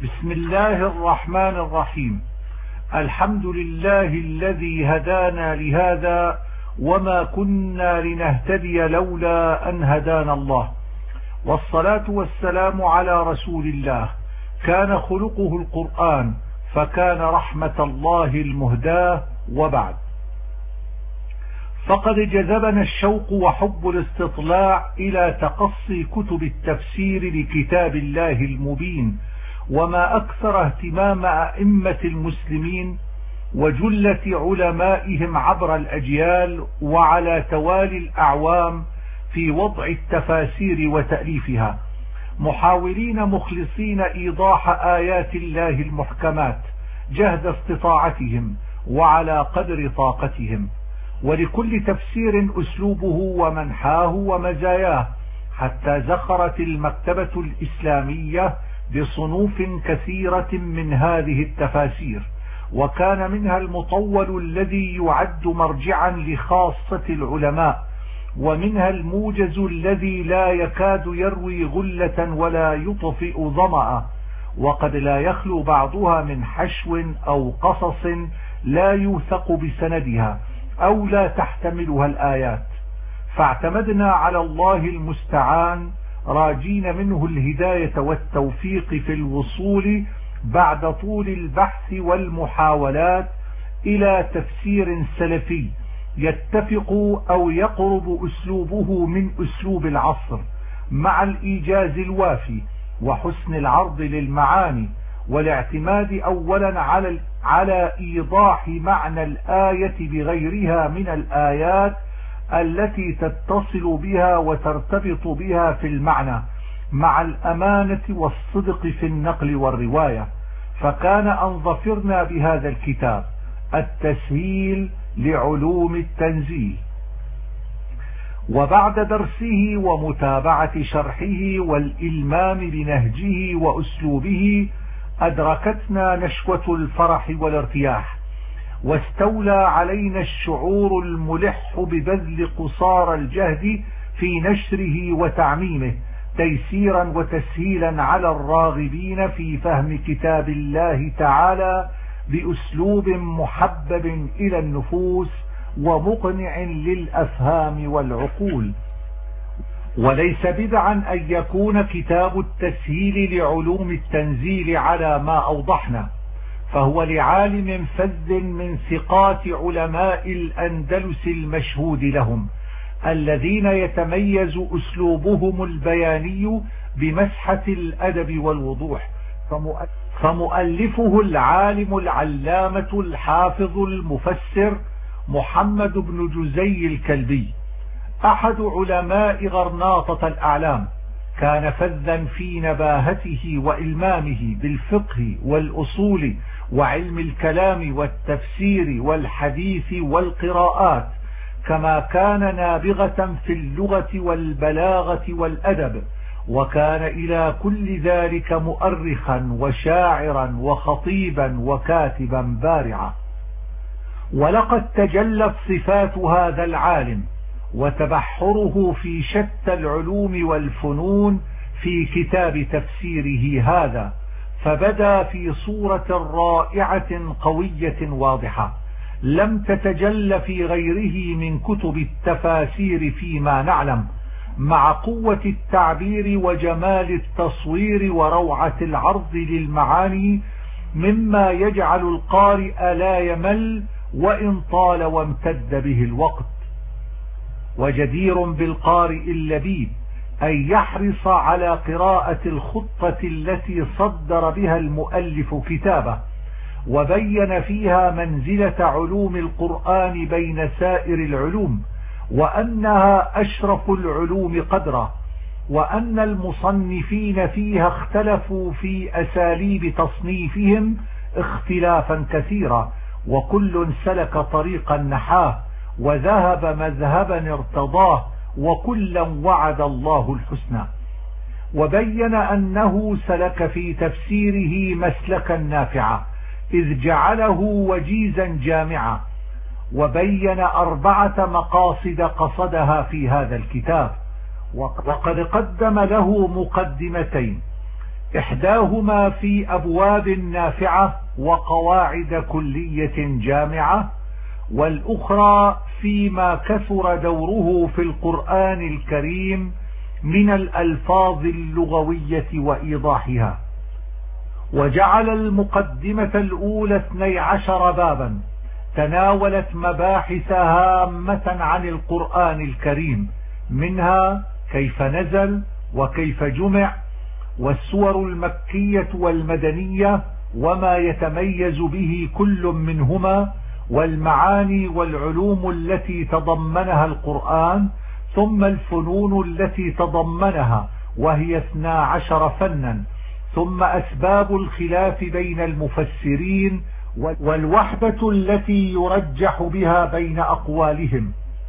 بسم الله الرحمن الرحيم. الحمد لله الذي هدانا لهذا وما كنا لنهتدي لولا أن هدانا الله، والصلاة والسلام على رسول الله كان خلقه القرآن فكان رحمة الله المهداة. وبعد، فقد جذبنا الشوق وحب الاستطلاع إلى تقصي كتب التفسير لكتاب الله المبين، وما أكثر اهتمام أئمة المسلمين وجلة علمائهم عبر الأجيال وعلى توالي الأعوام في وضع التفاسير وتأليفها، محاولين مخلصين إيضاح آيات الله المحكمات جهد استطاعتهم وعلى قدر طاقتهم، ولكل تفسير أسلوبه ومنحاه ومزاياه، حتى زخرت المكتبة الإسلامية بصنوف كثيرة من هذه التفاسير، وكان منها المطول الذي يعد مرجعا لخاصة العلماء، ومنها الموجز الذي لا يكاد يروي غلة ولا يطفئ ظمأ، وقد لا يخلو بعضها من حشو أو قصص لا يوثق بسندها أو لا تحتملها الآيات، فاعتمدنا على الله المستعان راجين منه الهداية والتوفيق في الوصول بعد طول البحث والمحاولات إلى تفسير سلفي يتفق أو يقرب أسلوبه من أسلوب العصر، مع الإيجاز الوافي وحسن العرض للمعاني، والاعتماد أولا على إيضاح معنى الآية بغيرها من الآيات التي تتصل بها وترتبط بها في المعنى، مع الأمانة والصدق في النقل والرواية. فكان أن ظفرنا بهذا الكتاب التسهيل لعلوم التنزيل، وبعد درسه ومتابعة شرحه والإلمام بنهجه وأسلوبه أدركتنا نشوة الفرح والارتياح، واستولى علينا الشعور الملح ببذل قصارى الجهد في نشره وتعميمه، تيسيرا وتسهيلا على الراغبين في فهم كتاب الله تعالى بأسلوب محبب إلى النفوس ومقنع للأفهام والعقول. وليس بدعا أن يكون كتاب التسهيل لعلوم التنزيل على ما أوضحنا، فهو لعالم فذ من ثقات علماء الأندلس المشهود لهم، الذين يتميز أسلوبهم البياني بمسحة الأدب والوضوح، فمؤلفه العالم العلامة الحافظ المفسر محمد بن جزي الكلبي، أحد علماء غرناطة الأعلام، كان فذا في نباهته وإلمامه بالفقه والأصول وعلم الكلام والتفسير والحديث والقراءات، كما كان نابغة في اللغة والبلاغة والأدب، وكان إلى كل ذلك مؤرخا وشاعرا وخطيبا وكاتبا بارعا. ولقد تجلت صفات هذا العالم وتبحره في شتى العلوم والفنون في كتاب تفسيره هذا، فبدا في صورة رائعة قوية واضحة لم تتجل في غيره من كتب التفاسير فيما نعلم، مع قوة التعبير وجمال التصوير وروعة العرض للمعاني، مما يجعل القارئ لا يمل وإن طال وامتد به الوقت. وجدير بالقارئ اللبيب أن يحرص على قراءة الخطة التي صدر بها المؤلف كتابه، وبين فيها منزلة علوم القرآن بين سائر العلوم، وأنها أشرف العلوم قدرا، وأن المصنفين فيها اختلفوا في أساليب تصنيفهم اختلافا كثيرا، وكل سلك طريقا نحاه وذهب مذهبا ارتضاه، وكلا وعد الله الحسنى. وبين أنه سلك في تفسيره مسلكا نافعا إذ جعله وجيزا جامعا، وبين 4 مقاصد قصدها في هذا الكتاب، وقد قدم له مقدمتين إحداهما في أبواب نافعة وقواعد كلية جامعة، والأخرى فيما كثر دوره في القرآن الكريم من الألفاظ اللغوية وإيضاحها. وجعل المقدمة الأولى 12 بابا تناولت مباحث هامة عن القرآن الكريم، منها كيف نزل وكيف جمع، والسور المكية والمدنية وما يتميز به كل منهما، والمعاني والعلوم التي تضمنها القرآن، ثم الفنون التي تضمنها وهي 12 فنا، ثم أسباب الخلاف بين المفسرين والوحدة التي يرجح بها بين أقوالهم،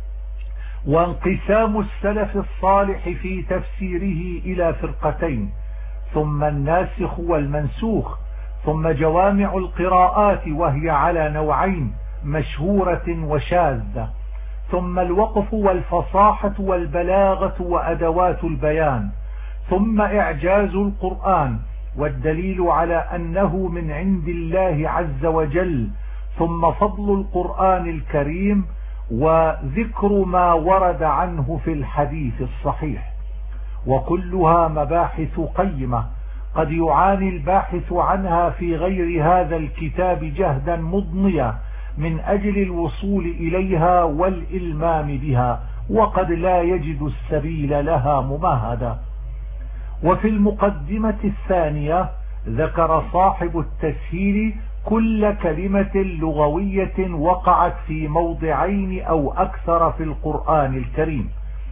وانقسام السلف الصالح في تفسيره إلى فرقتين، ثم الناسخ والمنسوخ، ثم جوامع القراءات وهي على نوعين، مشهورة وشاذة، ثم الوقف والفصاحة والبلاغة وأدوات البيان، ثم إعجاز القرآن والدليل على أنه من عند الله عز وجل، ثم فضل القرآن الكريم، وذكر ما ورد عنه في الحديث الصحيح. وكلها مباحث قيمة قد يعاني الباحث عنها في غير هذا الكتاب جهدا مضنيا من أجل الوصول إليها والإلمام بها، وقد لا يجد السبيل لها ممهدا. وفي المقدمة الثانية ذكر صاحب التسهيل كل كلمة لغوية وقعت في موضعين أو أكثر في القرآن الكريم،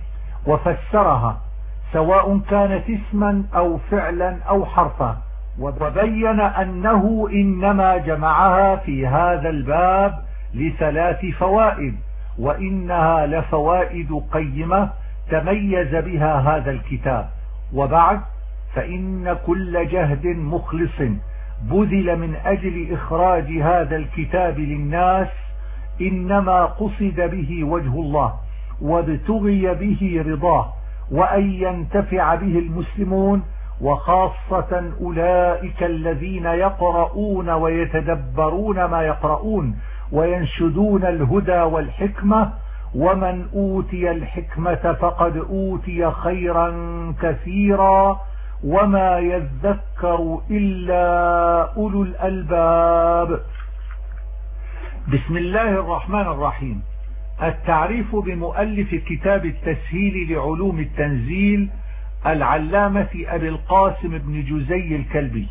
وفسرها سواء كانت اسما أو فعلا أو حرفا، وبين أنه إنما جمعها في هذا الباب ل3 فوائد، وإنها لفوائد قيمة تميز بها هذا الكتاب. وبعد، فإن كل جهد مخلص بذل من أجل إخراج هذا الكتاب للناس إنما قصد به وجه الله وابتغي به رضاه، وأن ينتفع به المسلمون، وخاصة أولئك الذين يقرؤون ويتدبرون ما يقرؤون وينشدون الهدى والحكمة. ومن أوتي الحكمة فقد أوتي خيرا كثيرا وما يذكر إلا أولو الألباب. بسم الله الرحمن الرحيم. التعريف بمؤلف كتاب التسهيل لعلوم التنزيل العلامة أبي القاسم بن جزي الكلبي.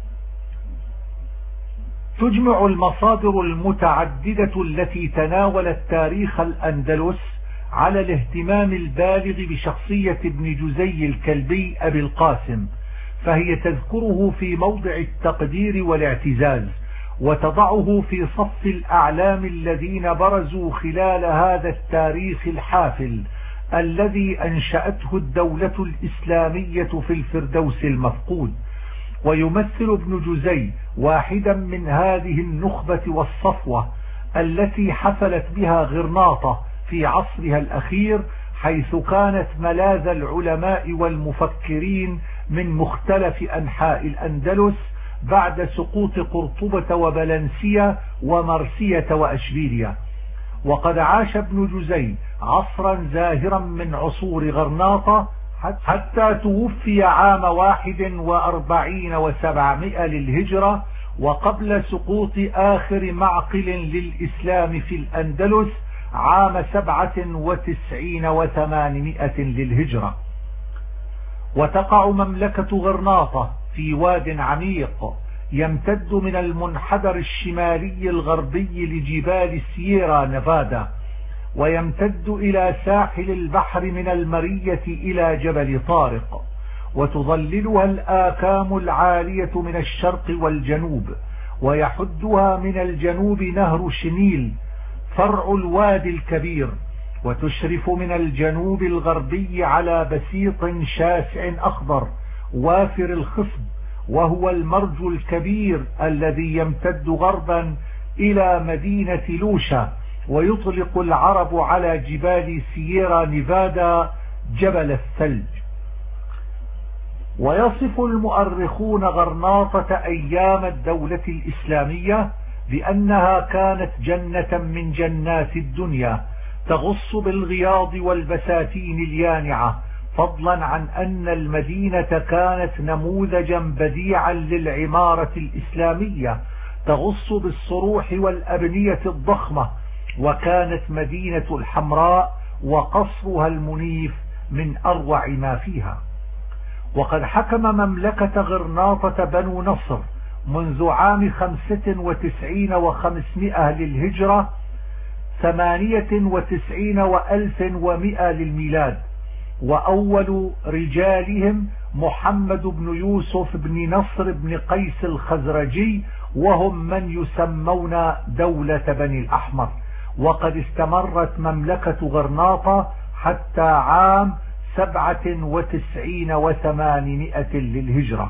تجمع المصادر المتعددة التي تناولت تاريخ الأندلس على الاهتمام البالغ بشخصية ابن جزي الكلبي أبي القاسم، فهي تذكره في موضع التقدير والاعتزاز، وتضعه في صف الأعلام الذين برزوا خلال هذا التاريخ الحافل الذي أنشأته الدولة الإسلامية في الفردوس المفقود. ويمثل ابن جزي واحدا من هذه النخبة والصفوة التي حفلت بها غرناطة في عصرها الأخير، حيث كانت ملاذ العلماء والمفكرين من مختلف أنحاء الأندلس بعد سقوط قرطبة وبلنسية ومرسية وأشبيلية. وقد عاش ابن جزي عصرا زاهرا من عصور غرناطة حتى توفي عام 41 و700 للهجرة، وقبل سقوط آخر معقل للإسلام في الأندلس عام 97 و800 للهجرة. وتقع مملكة غرناطة في واد عميق يمتد من المنحدر الشمالي الغربي لجبال سييرا نيفادا، ويمتد إلى ساحل البحر من المرية إلى جبل طارق، وتظللها الآكام العالية من الشرق والجنوب، ويحدها من الجنوب نهر شنيل فرع الوادي الكبير، وتشرف من الجنوب الغربي على بسيط شاسع أخضر وافر الخصب، وهو المرج الكبير الذي يمتد غربا إلى مدينة لوشا. ويطلق العرب على جبال سييرا نيفادا جبل الثلج. ويصف المؤرخون غرناطة أيام الدولة الإسلامية بأنها كانت جنة من جنات الدنيا تغص بالغياض والبساتين اليانعة، فضلا عن أن المدينة كانت نموذجا بديعا للعمارة الإسلامية تغص بالصروح والأبنية الضخمة، وكانت مدينة الحمراء وقصرها المنيف من أروع ما فيها. وقد حكم مملكة غرناطة بنو نصر منذ عام 95 و500 للهجرة 98 و1100 للميلاد، وأول رجالهم محمد بن يوسف بن نصر بن قيس الخزرجي، وهم من يسمون دولة بني الأحمر. وقد استمرت مملكة غرناطة حتى عام 97 و800 للهجرة.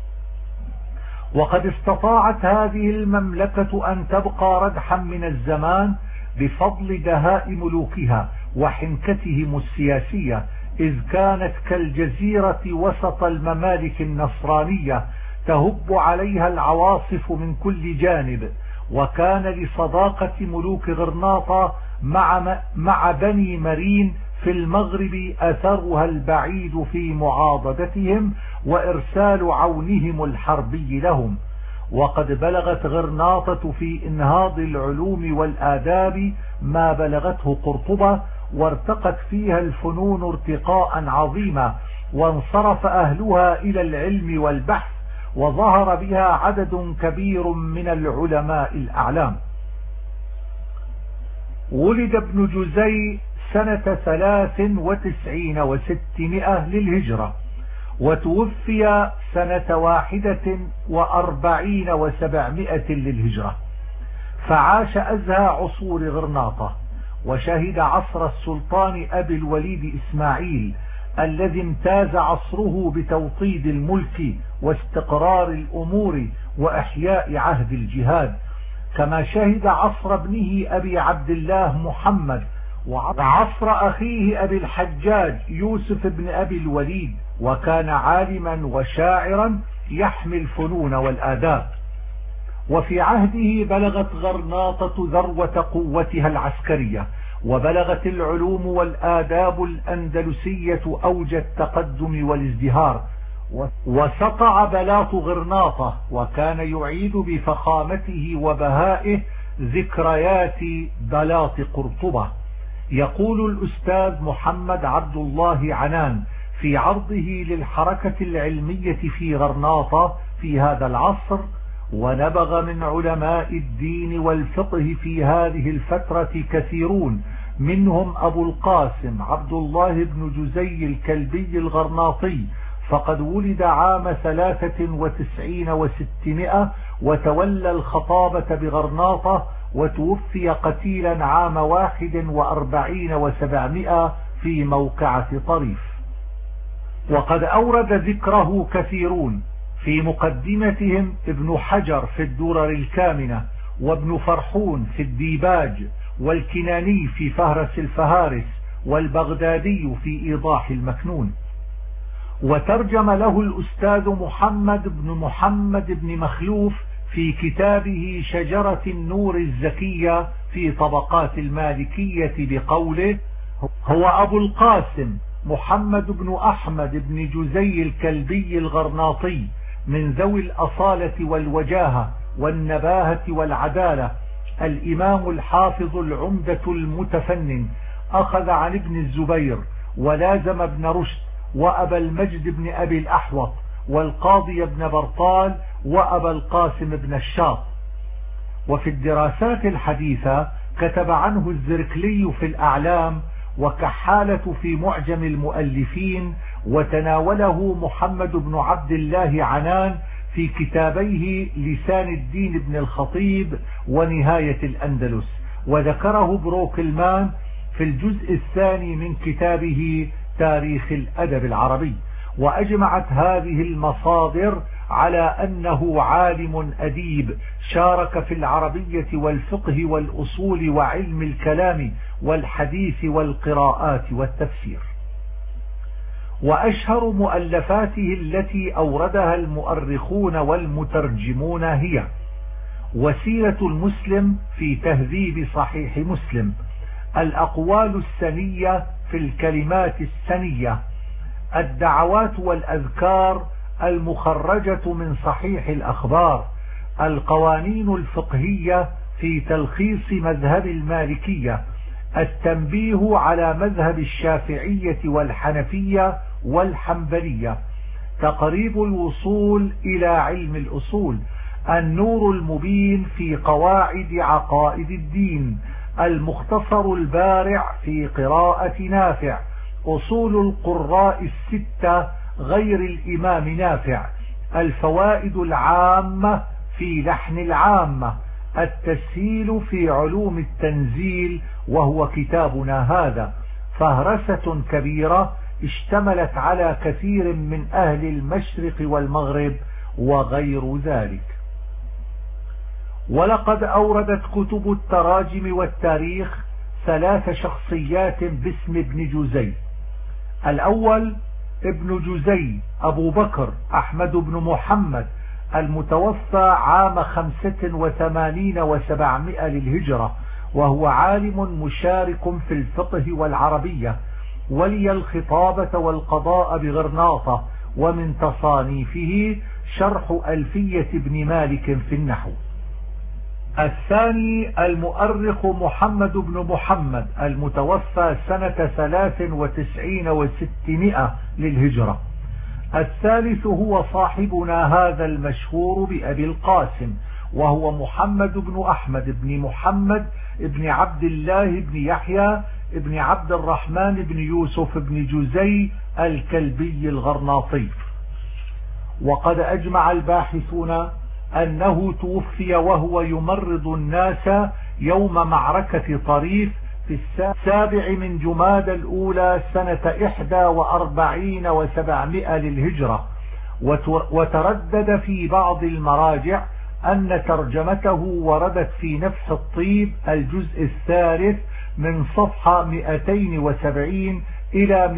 وقد استطاعت هذه المملكة أن تبقى ردحا من الزمان بفضل دهاء ملوكها وحنكتهم السياسية، إذ كانت كالجزيرة وسط الممالك النصرانية تهب عليها العواصف من كل جانب. وكان لصداقة ملوك غرناطة مع بني مرين في المغرب أثرها البعيد في معاضدتهم وإرسال عونهم الحربي لهم. وقد بلغت غرناطة في إنهاض العلوم والآداب ما بلغته قرطبة، وارتقت فيها الفنون ارتقاء عظيما، وانصرف أهلها إلى العلم والبحث، وظهر بها عدد كبير من العلماء الأعلام. ولد ابن جزي سنة 93 و600 للهجرة، وتوفي سنة 41 و700 للهجرة، فعاش أزهى عصور غرناطة، وشهد عصر السلطان أبي الوليد إسماعيل الذي امتاز عصره بتوطيد الملك واستقرار الأمور وإحياء عهد الجهاد، كما شهد عصر ابنه أبي عبد الله محمد وعصر أخيه أبي الحجاج يوسف بن أبي الوليد، وكان عالما وشاعرا يحمي الفنون والآداب. وفي عهده بلغت غرناطة ذروة قوتها العسكرية، وبلغت العلوم والآداب الأندلسية أوج التقدم والازدهار، وسطع بلاط غرناطة، وكان يعيد بفخامته وبهائه ذكريات بلاط قرطبة. يقول الأستاذ محمد عبد الله عنان في عرضه للحركة العلمية في غرناطة في هذا العصر: ونبغ من علماء الدين والفقه في هذه الفترة كثيرون، منهم أبو القاسم عبد الله بن جزي الكلبي الغرناطي، فقد ولد عام 93 و600 وتولى الخطابة بغرناطة، وتوفي قتيلا عام 41 و700 في موقعة طريف. وقد أورد ذكره كثيرون، في مقدمتهم ابن حجر في الدرر الكامنة، وابن فرحون في الديباج، والكناني في فهرس الفهارس، والبغدادي في إيضاح المكنون. وترجم له الأستاذ محمد بن مخلوف في كتابه شجرة النور الزكية في طبقات المالكية بقوله: هو أبو القاسم محمد بن أحمد بن جزي الكلبي الغرناطي، من ذوي الأصالة والوجاهة والنباهة والعدالة، الإمام الحافظ العمدة المتفنن، أخذ عن ابن الزبير ولازم ابن رشد وأبا المجد بن أبي الأحوط والقاضي ابن برطال وأبا القاسم بن الشاط. وفي الدراسات الحديثة كتب عنه الزركلي في الأعلام، وكحالة في معجم المؤلفين، وتناوله محمد بن عبد الله عنان في كتابيه لسان الدين بن الخطيب ونهاية الأندلس، وذكره بروكلمان في الجزء الثاني من كتابه تاريخ الأدب العربي. وأجمعت هذه المصادر على أنه عالم أديب شارك في العربية والفقه والأصول وعلم الكلام والحديث والقراءات والتفسير. وأشهر مؤلفاته التي أوردها المؤرخون والمترجمون هي وسيلة المسلم في تهذيب صحيح مسلم، الأقوال السنية في الكلمات السنية، الدعوات والأذكار المخرجة من صحيح الأخبار، القوانين الفقهية في تلخيص مذهب المالكية، التنبيه على مذهب الشافعية والحنفية والحنبلية، تقريب الوصول إلى علم الأصول، النور المبين في قواعد عقائد الدين، المختصر البارع في قراءة نافع، أصول القراء الستة غير الإمام نافع، الفوائد العامة في لحن العامة، التسهيل في علوم التنزيل وهو كتابنا هذا، فهرسة كبيرة اشتملت على كثير من أهل المشرق والمغرب وغير ذلك. ولقد أوردت كتب التراجم والتاريخ 3 شخصيات باسم ابن جزي. الأول ابن جزي أبو بكر أحمد بن محمد المتوفى عام 85 و700 للهجرة، وهو عالم مشارك في الفقه والعربية، ولي الخطابة والقضاء بغرناطة، ومن تصانيفه شرح ألفية ابن مالك في النحو. الثاني المؤرخ محمد بن محمد المتوفى سنة 93 و600 للهجرة. الثالث هو صاحبنا هذا المشهور بأبي القاسم، وهو محمد بن أحمد بن محمد بن عبد الله بن يحيى بن عبد الرحمن بن يوسف بن جزي الكلبي الغرناطي. وقد أجمع الباحثون أنه توفي وهو يمرض الناس يوم معركة طريف في 7 من جماد الأولى سنة 41 و700 للهجرة. وتردد في بعض المراجع أن ترجمته وردت في نفح الطيب الجزء الثالث من صفحة 270 إلى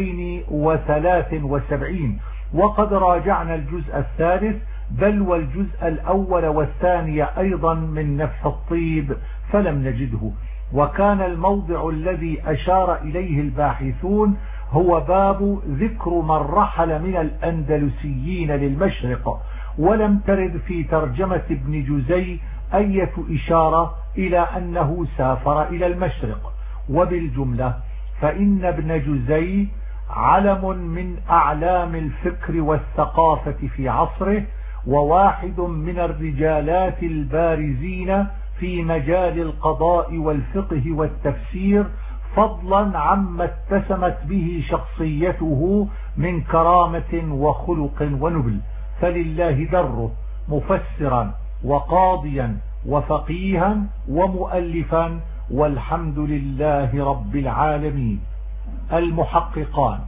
273، وقد راجعنا الجزء الثالث بل والجزء الأول والثاني أيضا من نفح الطيب فلم نجده. وكان الموضع الذي أشار إليه الباحثون هو باب ذكر من رحل من الأندلسيين للمشرق، ولم ترد في ترجمة ابن جزي أي إشارة إلى أنه سافر إلى المشرق. وبالجملة فإن ابن جزي علم من أعلام الفكر والثقافة في عصره، وواحد من الرجالات البارزين في مجال القضاء والفقه والتفسير، فضلا عما اتسمت به شخصيته من كرامة وخلق ونبل، فلله دره مفسرا وقاضيا وفقيها ومؤلفا، والحمد لله رب العالمين. المحققان.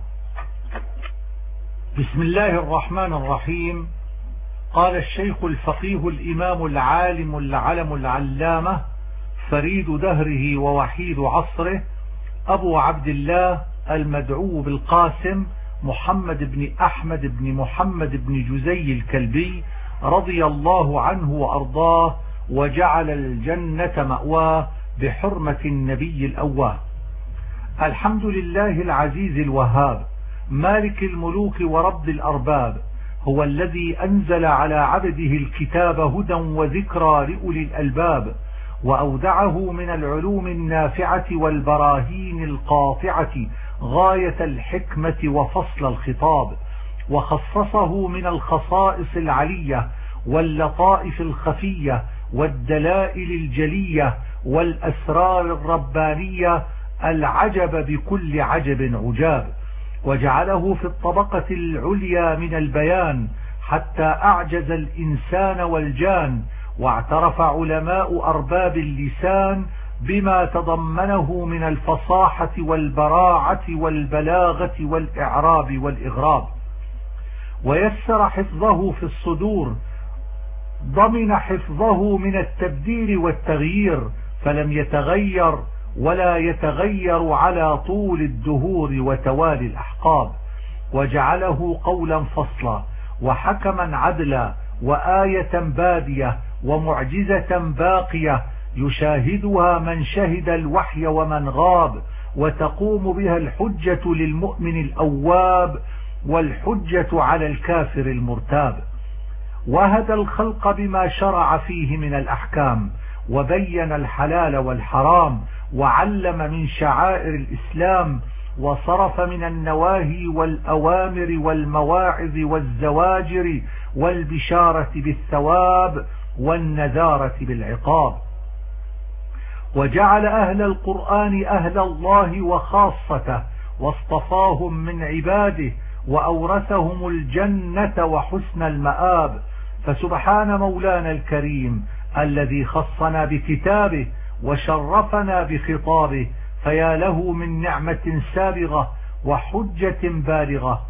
بسم الله الرحمن الرحيم. قال الشيخ الفقيه الإمام العالم العلم العلامة فريد دهره ووحيد عصره أبو عبد الله المدعو بالقاسم محمد بن أحمد بن محمد بن جزي الكلبي رضي الله عنه وأرضاه، وجعل الجنة مأواه بحرمة النبي الأواه. الحمد لله العزيز الوهاب مالك الملوك ورب الأرباب، هو الذي أنزل على عبده الكتاب هدى وذكرى لأولي الألباب، وأودعه من العلوم النافعة والبراهين القاطعة غاية الحكمة وفصل الخطاب، وخصصه من الخصائص العلية واللطائف الخفية والدلائل الجلية والأسرار الربانية العجب بكل عجب عجاب، وجعله في الطبقة العليا من البيان حتى أعجز الإنسان والجان. واعترف علماء أرباب اللسان بما تضمنه من الفصاحة والبراعة والبلاغة والإعراب والإغراب، ويسر حفظه في الصدور، ضمن حفظه من التبديل والتغيير، فلم يتغير ولا يتغير على طول الدهور وتوالي الأحقاب. وجعله قولا فصلا وحكما عدلا وآية بادية ومعجزة باقية يشاهدها من شهد الوحي ومن غاب، وتقوم بها الحجة للمؤمن الأواب والحجة على الكافر المرتاب. وهدى الخلق بما شرع فيه من الأحكام، وبين الحلال والحرام، وعلم من شعائر الإسلام، وصرف من النواهي والأوامر والمواعظ والزواجر والبشارة بالثواب والنذارة بالعقاب. وجعل أهل القرآن أهل الله وخاصته، واصطفاهم من عباده، وأورثهم الجنة وحسن المآب. فسبحان مولانا الكريم الذي خصنا بكتابه وشرفنا بخطابه، فيا له من نعمة سابغة وحجة بالغة.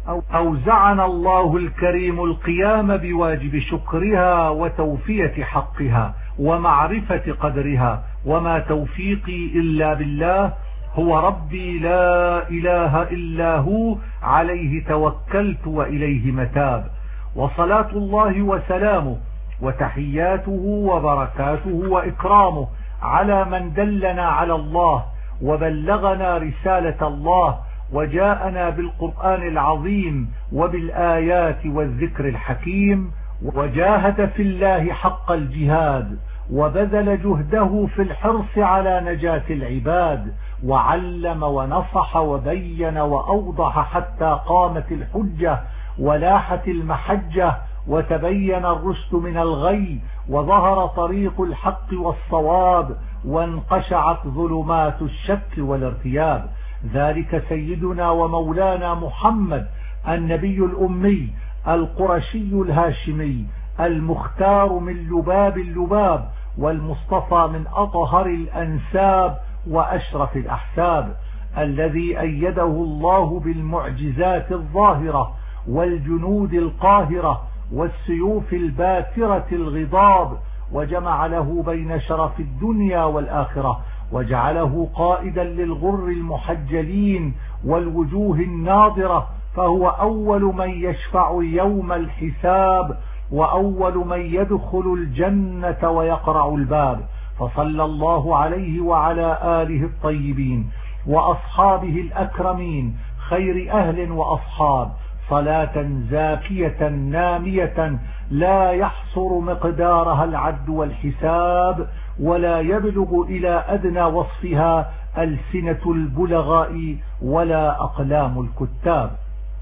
أوزعنا الله الكريم القيام بواجب شكرها وتوفية حقها ومعرفة قدرها. وما توفيقي إلا بالله، هو ربي لا إله إلا هو، عليه توكلت وإليه متاب. وصلاة الله وسلامه وتحياته وبركاته وإكرامه على من دلنا على الله وبلغنا رسالة الله وجاءنا بالقرآن العظيم وبالآيات والذكر الحكيم، وجاهد في الله حق الجهاد، وبذل جهده في الحرص على نجاة العباد، وعلم ونصح وبين وأوضح حتى قامت الحجة ولاحت المحجة وتبين الرشد من الغي، وظهر طريق الحق والصواب، وانقشعت ظلمات الشك والارتياب. ذلك سيدنا ومولانا محمد النبي الأمي القرشي الهاشمي المختار من لباب اللباب، والمصطفى من أطهر الأنساب وأشرف الأحساب، الذي أيده الله بالمعجزات الظاهرة والجنود القاهرة والسيوف الباترة الغضاب، وجمع له بين شرف الدنيا والآخرة، وجعله قائدا للغر المحجلين والوجوه الناظرة، فهو أول من يشفع يوم الحساب، وأول من يدخل الجنة ويقرع الباب. فصلى الله عليه وعلى آله الطيبين وأصحابه الأكرمين خير أهل وأصحاب، صلاة زاكية نامية لا يحصر مقدارها العد والحساب، ولا يبلغ إلى أدنى وصفها ألسنة البلغاء ولا أقلام الكتاب.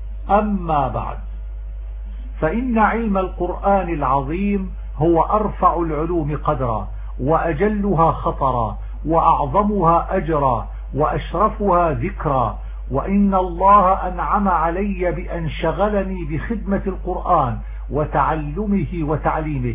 أما بعد، فإن علم القرآن العظيم هو أرفع العلوم قدرا، وأجلها خطرا، وأعظمها أجرا، وأشرفها ذكرا. وإن الله أنعم علي بأن شغلني بخدمة القرآن وتعلمه وتعليمه،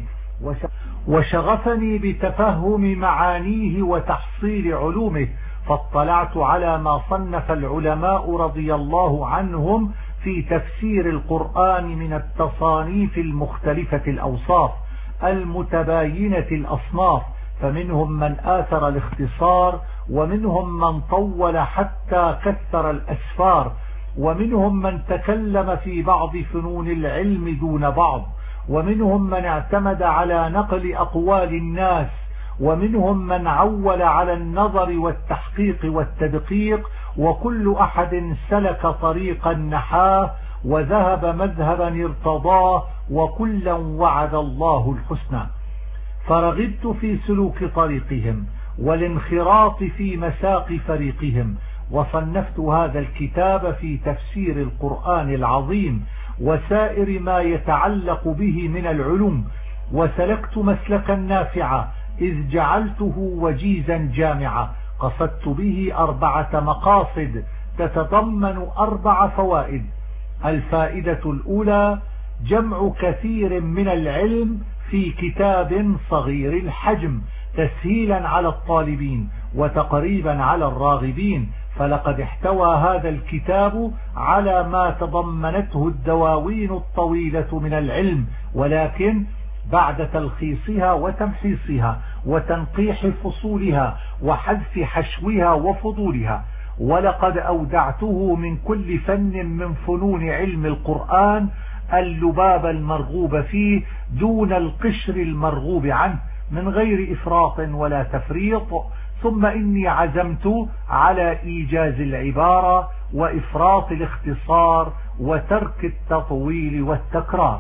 وشغفني بتفهم معانيه وتحصيل علومه، فاطلعت على ما صنف العلماء رضي الله عنهم في تفسير القرآن من التصانيف المختلفة الأوصاف المتباينة الأصناف، فمنهم من آثر الاختصار، ومنهم من طول حتى كثر الأسفار، ومنهم من تكلم في بعض فنون العلم دون بعض، ومنهم من اعتمد على نقل أقوال الناس، ومنهم من عول على النظر والتحقيق والتدقيق، وكل أحد سلك طريقا نحاه وذهب مذهبا ارتضاه، وكلا وعد الله الحسنى. فرغبت في سلوك طريقهم والانخراط في مساق فريقهم، وصنفت هذا الكتاب في تفسير القرآن العظيم وسائر ما يتعلق به من العلوم، وسلكت مسلكا نافعا إذ جعلته وجيزا جامعا، قصدت به 4 مقاصد تتضمن 4 فوائد. الفائدة الأولى: جمع كثير من العلم في كتاب صغير الحجم، تسهيلا على الطالبين وتقريبا على الراغبين، فلقد احتوى هذا الكتاب على ما تضمنته الدواوين الطويلة من العلم، ولكن بعد تلخيصها وتمحيصها وتنقيح فصولها وحذف حشوها وفضولها، ولقد أودعته من كل فن من فنون علم القرآن اللباب المرغوب فيه دون القشر المرغوب عنه من غير إفراط ولا تفريط. ثم إني عزمت على إيجاز العبارة وإفراط الاختصار وترك التطويل والتكرار.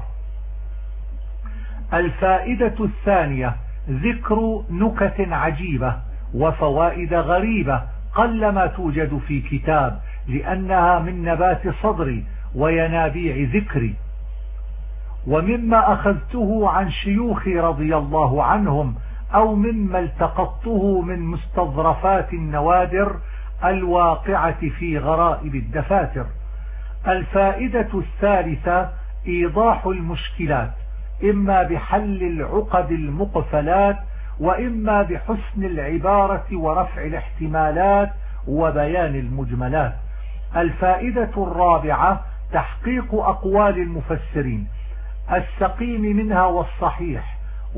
الفائدة الثانية ذكر نكت عجيبة وفوائد غريبة قلما توجد في كتاب، لأنها من نبات صدري وينابيع ذكري، ومما أخذته عن شيوخي رضي الله عنهم أو مما التقطته من مستظرفات النوادر الواقعة في غرائب الدفاتر. الفائدة الثالثة إيضاح المشكلات، إما بحل العقد المقفلات وإما بحسن العبارة ورفع الاحتمالات وبيان المجملات. الفائدة الرابعة تحقيق أقوال المفسرين، السقيم منها والصحيح،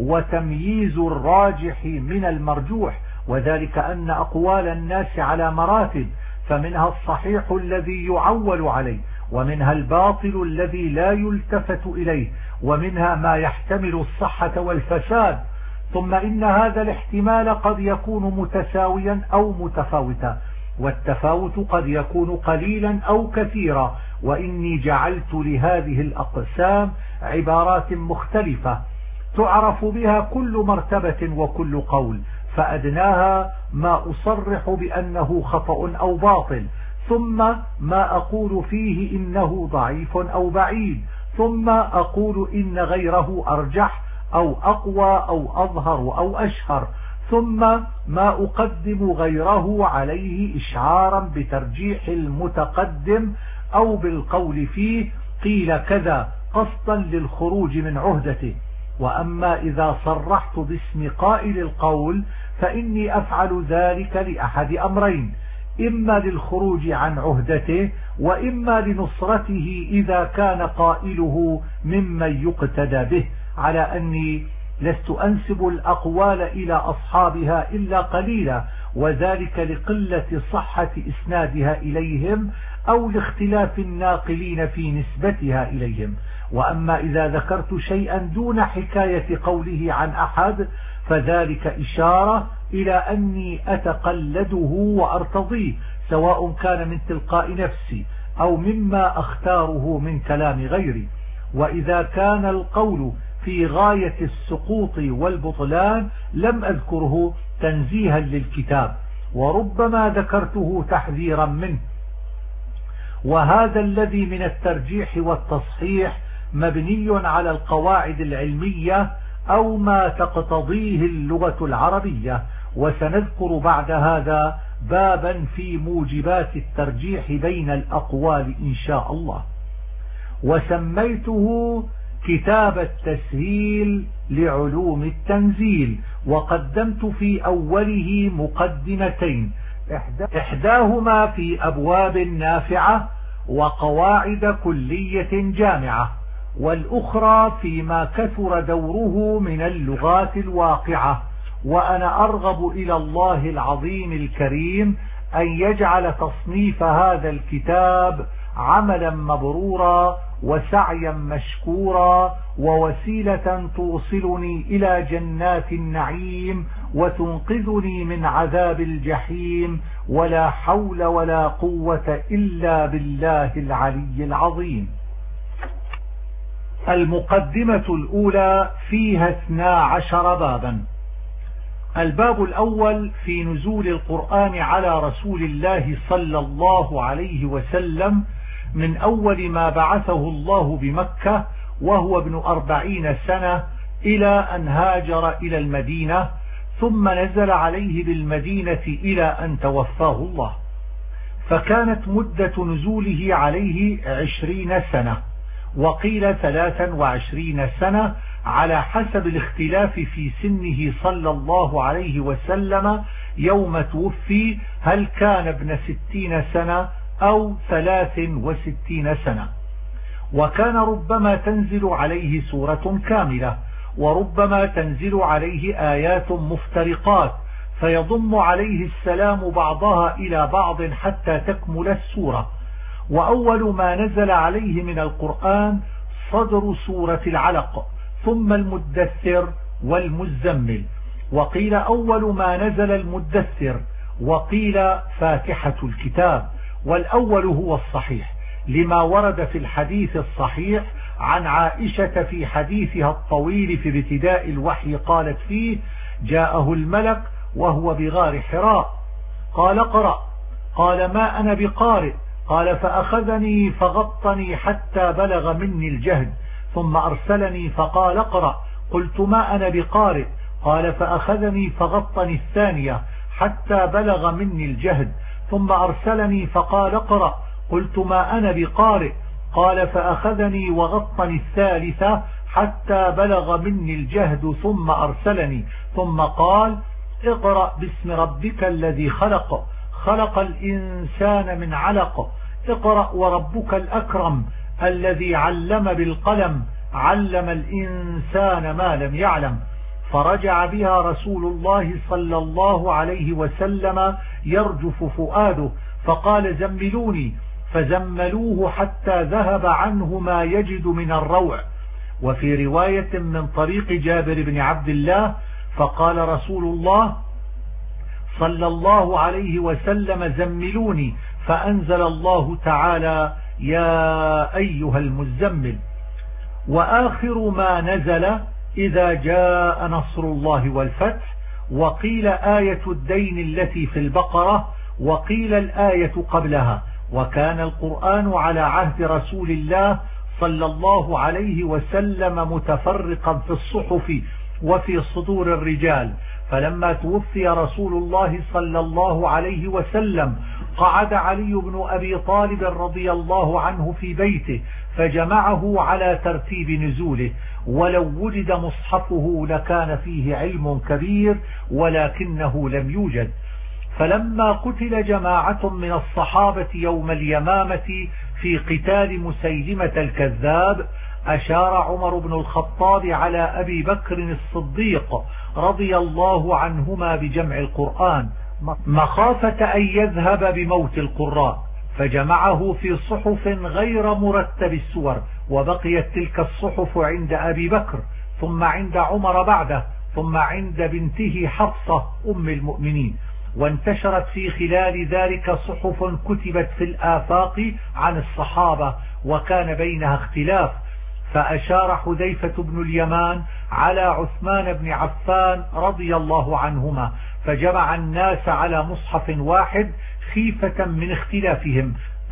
وتمييز الراجح من المرجوح، وذلك أن أقوال الناس على مراتب، فمنها الصحيح الذي يعول عليه، ومنها الباطل الذي لا يلتفت إليه، ومنها ما يحتمل الصحة والفساد. ثم إن هذا الاحتمال قد يكون متساويا أو متفاوتا، والتفاوت قد يكون قليلا أو كثيرا. وإني جعلت لهذه الأقسام عبارات مختلفة تعرف بها كل مرتبة وكل قول، فأدناها ما أصرح بأنه خطأ أو باطل، ثم ما أقول فيه إنه ضعيف أو بعيد، ثم أقول إن غيره أرجح أو أقوى أو أظهر أو أشهر، ثم ما أقدم غيره عليه إشعارا بترجيح المتقدم أو بالقول فيه قيل كذا قصدا للخروج من عهدته. وأما إذا صرحت باسم قائل القول فإني أفعل ذلك لأحد أمرين، إما للخروج عن عهدته، وإما لنصرته إذا كان قائله ممن يقتدى به، على أني لست أنسب الأقوال إلى أصحابها إلا قليلا، وذلك لقلة صحة إسنادها إليهم أو لاختلاف الناقلين في نسبتها إليهم. وأما إذا ذكرت شيئا دون حكاية قوله عن أحد فذلك إشارة إلى أني أتقلده وأرتضيه، سواء كان من تلقاء نفسي أو مما أختاره من كلام غيري. وإذا كان القول في غاية السقوط والبطلان لم أذكره تنزيها للكتاب، وربما ذكرته تحذيرا منه. وهذا الذي من الترجيح والتصحيح مبني على القواعد العلمية أو ما تقتضيه اللغة العربية. وسنذكر بعد هذا بابا في موجبات الترجيح بين الأقوال إن شاء الله. وسميته كتاب التسهيل لعلوم التنزيل، وقدمت في أوله مقدمتين، إحداهما في أبواب نافعة وقواعد كلية جامعة، والأخرى فيما كثر دوره من اللغات الواقعة. وأنا أرغب إلى الله العظيم الكريم أن يجعل تصنيف هذا الكتاب عملا مبرورا وسعيا مشكورا ووسيلة توصلني إلى جنات النعيم وتنقذني من عذاب الجحيم، ولا حول ولا قوة إلا بالله العلي العظيم. المقدمة الأولى فيها 12 بابا. الباب الأول في نزول القرآن على رسول الله صلى الله عليه وسلم من أول ما بعثه الله بمكة وهو ابن 40 سنة إلى أن هاجر إلى المدينة، ثم نزل عليه بالمدينة إلى أن توفاه الله، فكانت مدة نزوله عليه 20 سنة، وقيل 23 سنة على حسب الاختلاف في سنه صلى الله عليه وسلم يوم توفي، هل كان ابن 60 سنة أو 63 سنة. وكان ربما تنزل عليه سورة كاملة، وربما تنزل عليه آيات مفترقات، فيضم عليه السلام بعضها إلى بعض حتى تكمل السورة. وأول ما نزل عليه من القرآن صدر سورة العلق، ثم المدثر والمزمل. وقيل أول ما نزل المدثر، وقيل فاتحة الكتاب، والأول هو الصحيح لما ورد في الحديث الصحيح عن عائشة في حديثها الطويل في ابتداء الوحي، قالت فيه: جاءه الملك وهو بغار حراء، قال اقرأ، قال ما أنا بقارئ، قال فأخذني فغطني حتى بلغ مني الجهد، ثم أرسلني فقال اقرأ، قلت ما أنا بقارئ، قال فأخذني فغطني الثانية حتى بلغ مني الجهد، ثم أرسلني فقال اقرأ، قلت ما أنا بقارئ، قال فأخذني وغطني الثالثة حتى بلغ مني الجهد، ثم أرسلني، ثم قال اقرأ باسم ربك الذي خلق، خلق الإنسان من علق، اقرأ وربك الأكرم الذي علم بالقلم، علم الإنسان ما لم يعلم. فرجع بها رسول الله صلى الله عليه وسلم يرجف فؤاده، فقال زملوني، فزملوه حتى ذهب عنه ما يجد من الروع. وفي رواية من طريق جابر بن عبد الله فقال رسول الله صلى الله عليه وسلم زملوني، فأنزل الله تعالى يا أيها المزمل. وآخر ما نزل إذا جاء نصر الله والفتح، وقيل آية الدين التي في البقرة، وقيل الآية قبلها. وكان القرآن على عهد رسول الله صلى الله عليه وسلم متفرقا في الصحف وفي صدور الرجال، فلما توفي رسول الله صلى الله عليه وسلم قعد علي بن أبي طالب رضي الله عنه في بيته فجمعه على ترتيب نزوله، ولو وجد مصحفه لكان فيه علم كبير، ولكنه لم يوجد. فلما قتل جماعة من الصحابة يوم اليمامة في قتال مسيلمة الكذاب، أشار عمر بن الخطاب على أبي بكر الصديق رضي الله عنهما بجمع القرآن مخافة أن يذهب بموت القراء، فجمعه في صحف غير مرتب السور، وبقيت تلك الصحف عند أبي بكر، ثم عند عمر بعده، ثم عند بنته حفصة أم المؤمنين. وانتشرت في خلال ذلك صحف كتبت في الآفاق عن الصحابة، وكان بينها اختلاف. فأشار حذيفة بن اليمان على عثمان بن عفان رضي الله عنهما، فجمع الناس على مصحف واحد خيفة من اختلافهم،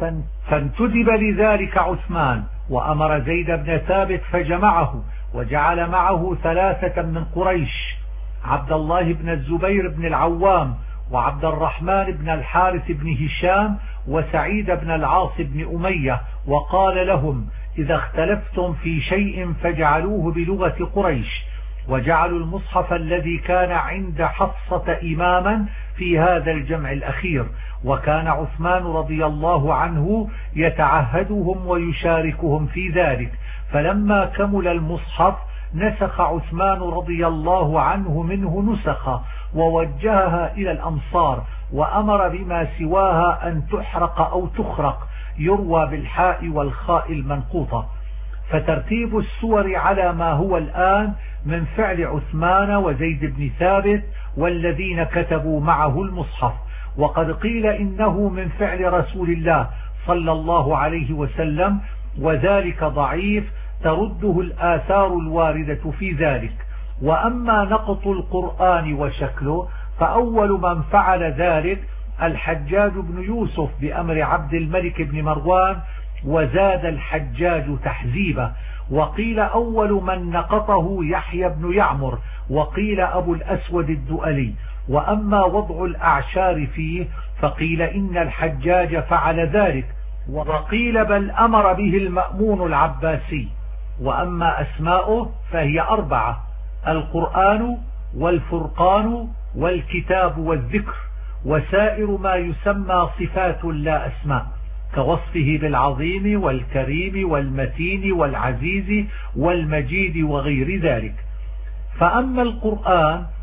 فانتدب لذلك عثمان، وأمر زيد بن ثابت فجمعه، وجعل معه 3 من قريش: عبد الله بن الزبير بن العوام، وعبد الرحمن بن الحارث بن هشام، وسعيد بن العاص بن أمية، وقال لهم: إذا اختلفتم في شيء فاجعلوه بلغة قريش. وجعلوا المصحف الذي كان عند حفصة إماما في هذا الجمع الأخير، وكان عثمان رضي الله عنه يتعهدهم ويشاركهم في ذلك. فلما كمل المصحف نسخ عثمان رضي الله عنه منه نسخة، ووجهها إلى الأمصار، وأمر بما سواها أن تحرق أو تخرق، يروى بالحاء والخاء المنقوطة. فترتيب السور على ما هو الآن من فعل عثمان وزيد بن ثابت والذين كتبوا معه المصحف. وقد قيل إنه من فعل رسول الله صلى الله عليه وسلم، وذلك ضعيف ترده الآثار الواردة في ذلك. وأما نقط القرآن وشكله فأول من فعل ذلك الحجاج بن يوسف بأمر عبد الملك بن مروان، وزاد الحجاج تحذيبه. وقيل أول من نقطه يحيى بن يعمر، وقيل أبو الأسود الدؤلي. وأما وضع الأعشار فيه فقيل إن الحجاج فعل ذلك، وقيل بل أمر به المأمون العباسي. وأما أسماؤه فهي 4: القرآن والفرقان والكتاب والذكر، وسائر ما يسمى صفات لا أسماء، كوصفه بالعظيم والكريم والمتين والعزيز والمجيد وغير ذلك. فأما القرآن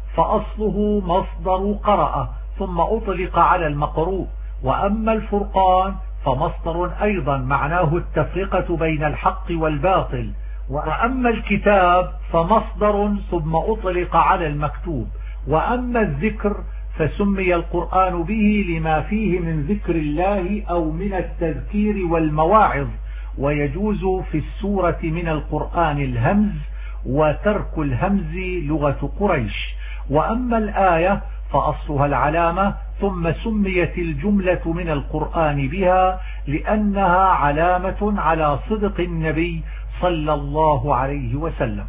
فأصله مصدر قرأ ثم أطلق على المقروء. وأما الفرقان فمصدر أيضا معناه التفرقة بين الحق والباطل. وأما الكتاب فمصدر ثم أطلق على المكتوب. وأما الذكر فسمي القرآن به لما فيه من ذكر الله أو من التذكير والمواعظ. ويجوز في السورة من القرآن الهمز وترك الهمز لغة قريش. وأما الآية فأصلها العلامة ثم سميت الجملة من القرآن بها لأنها علامة على صدق النبي صلى الله عليه وسلم.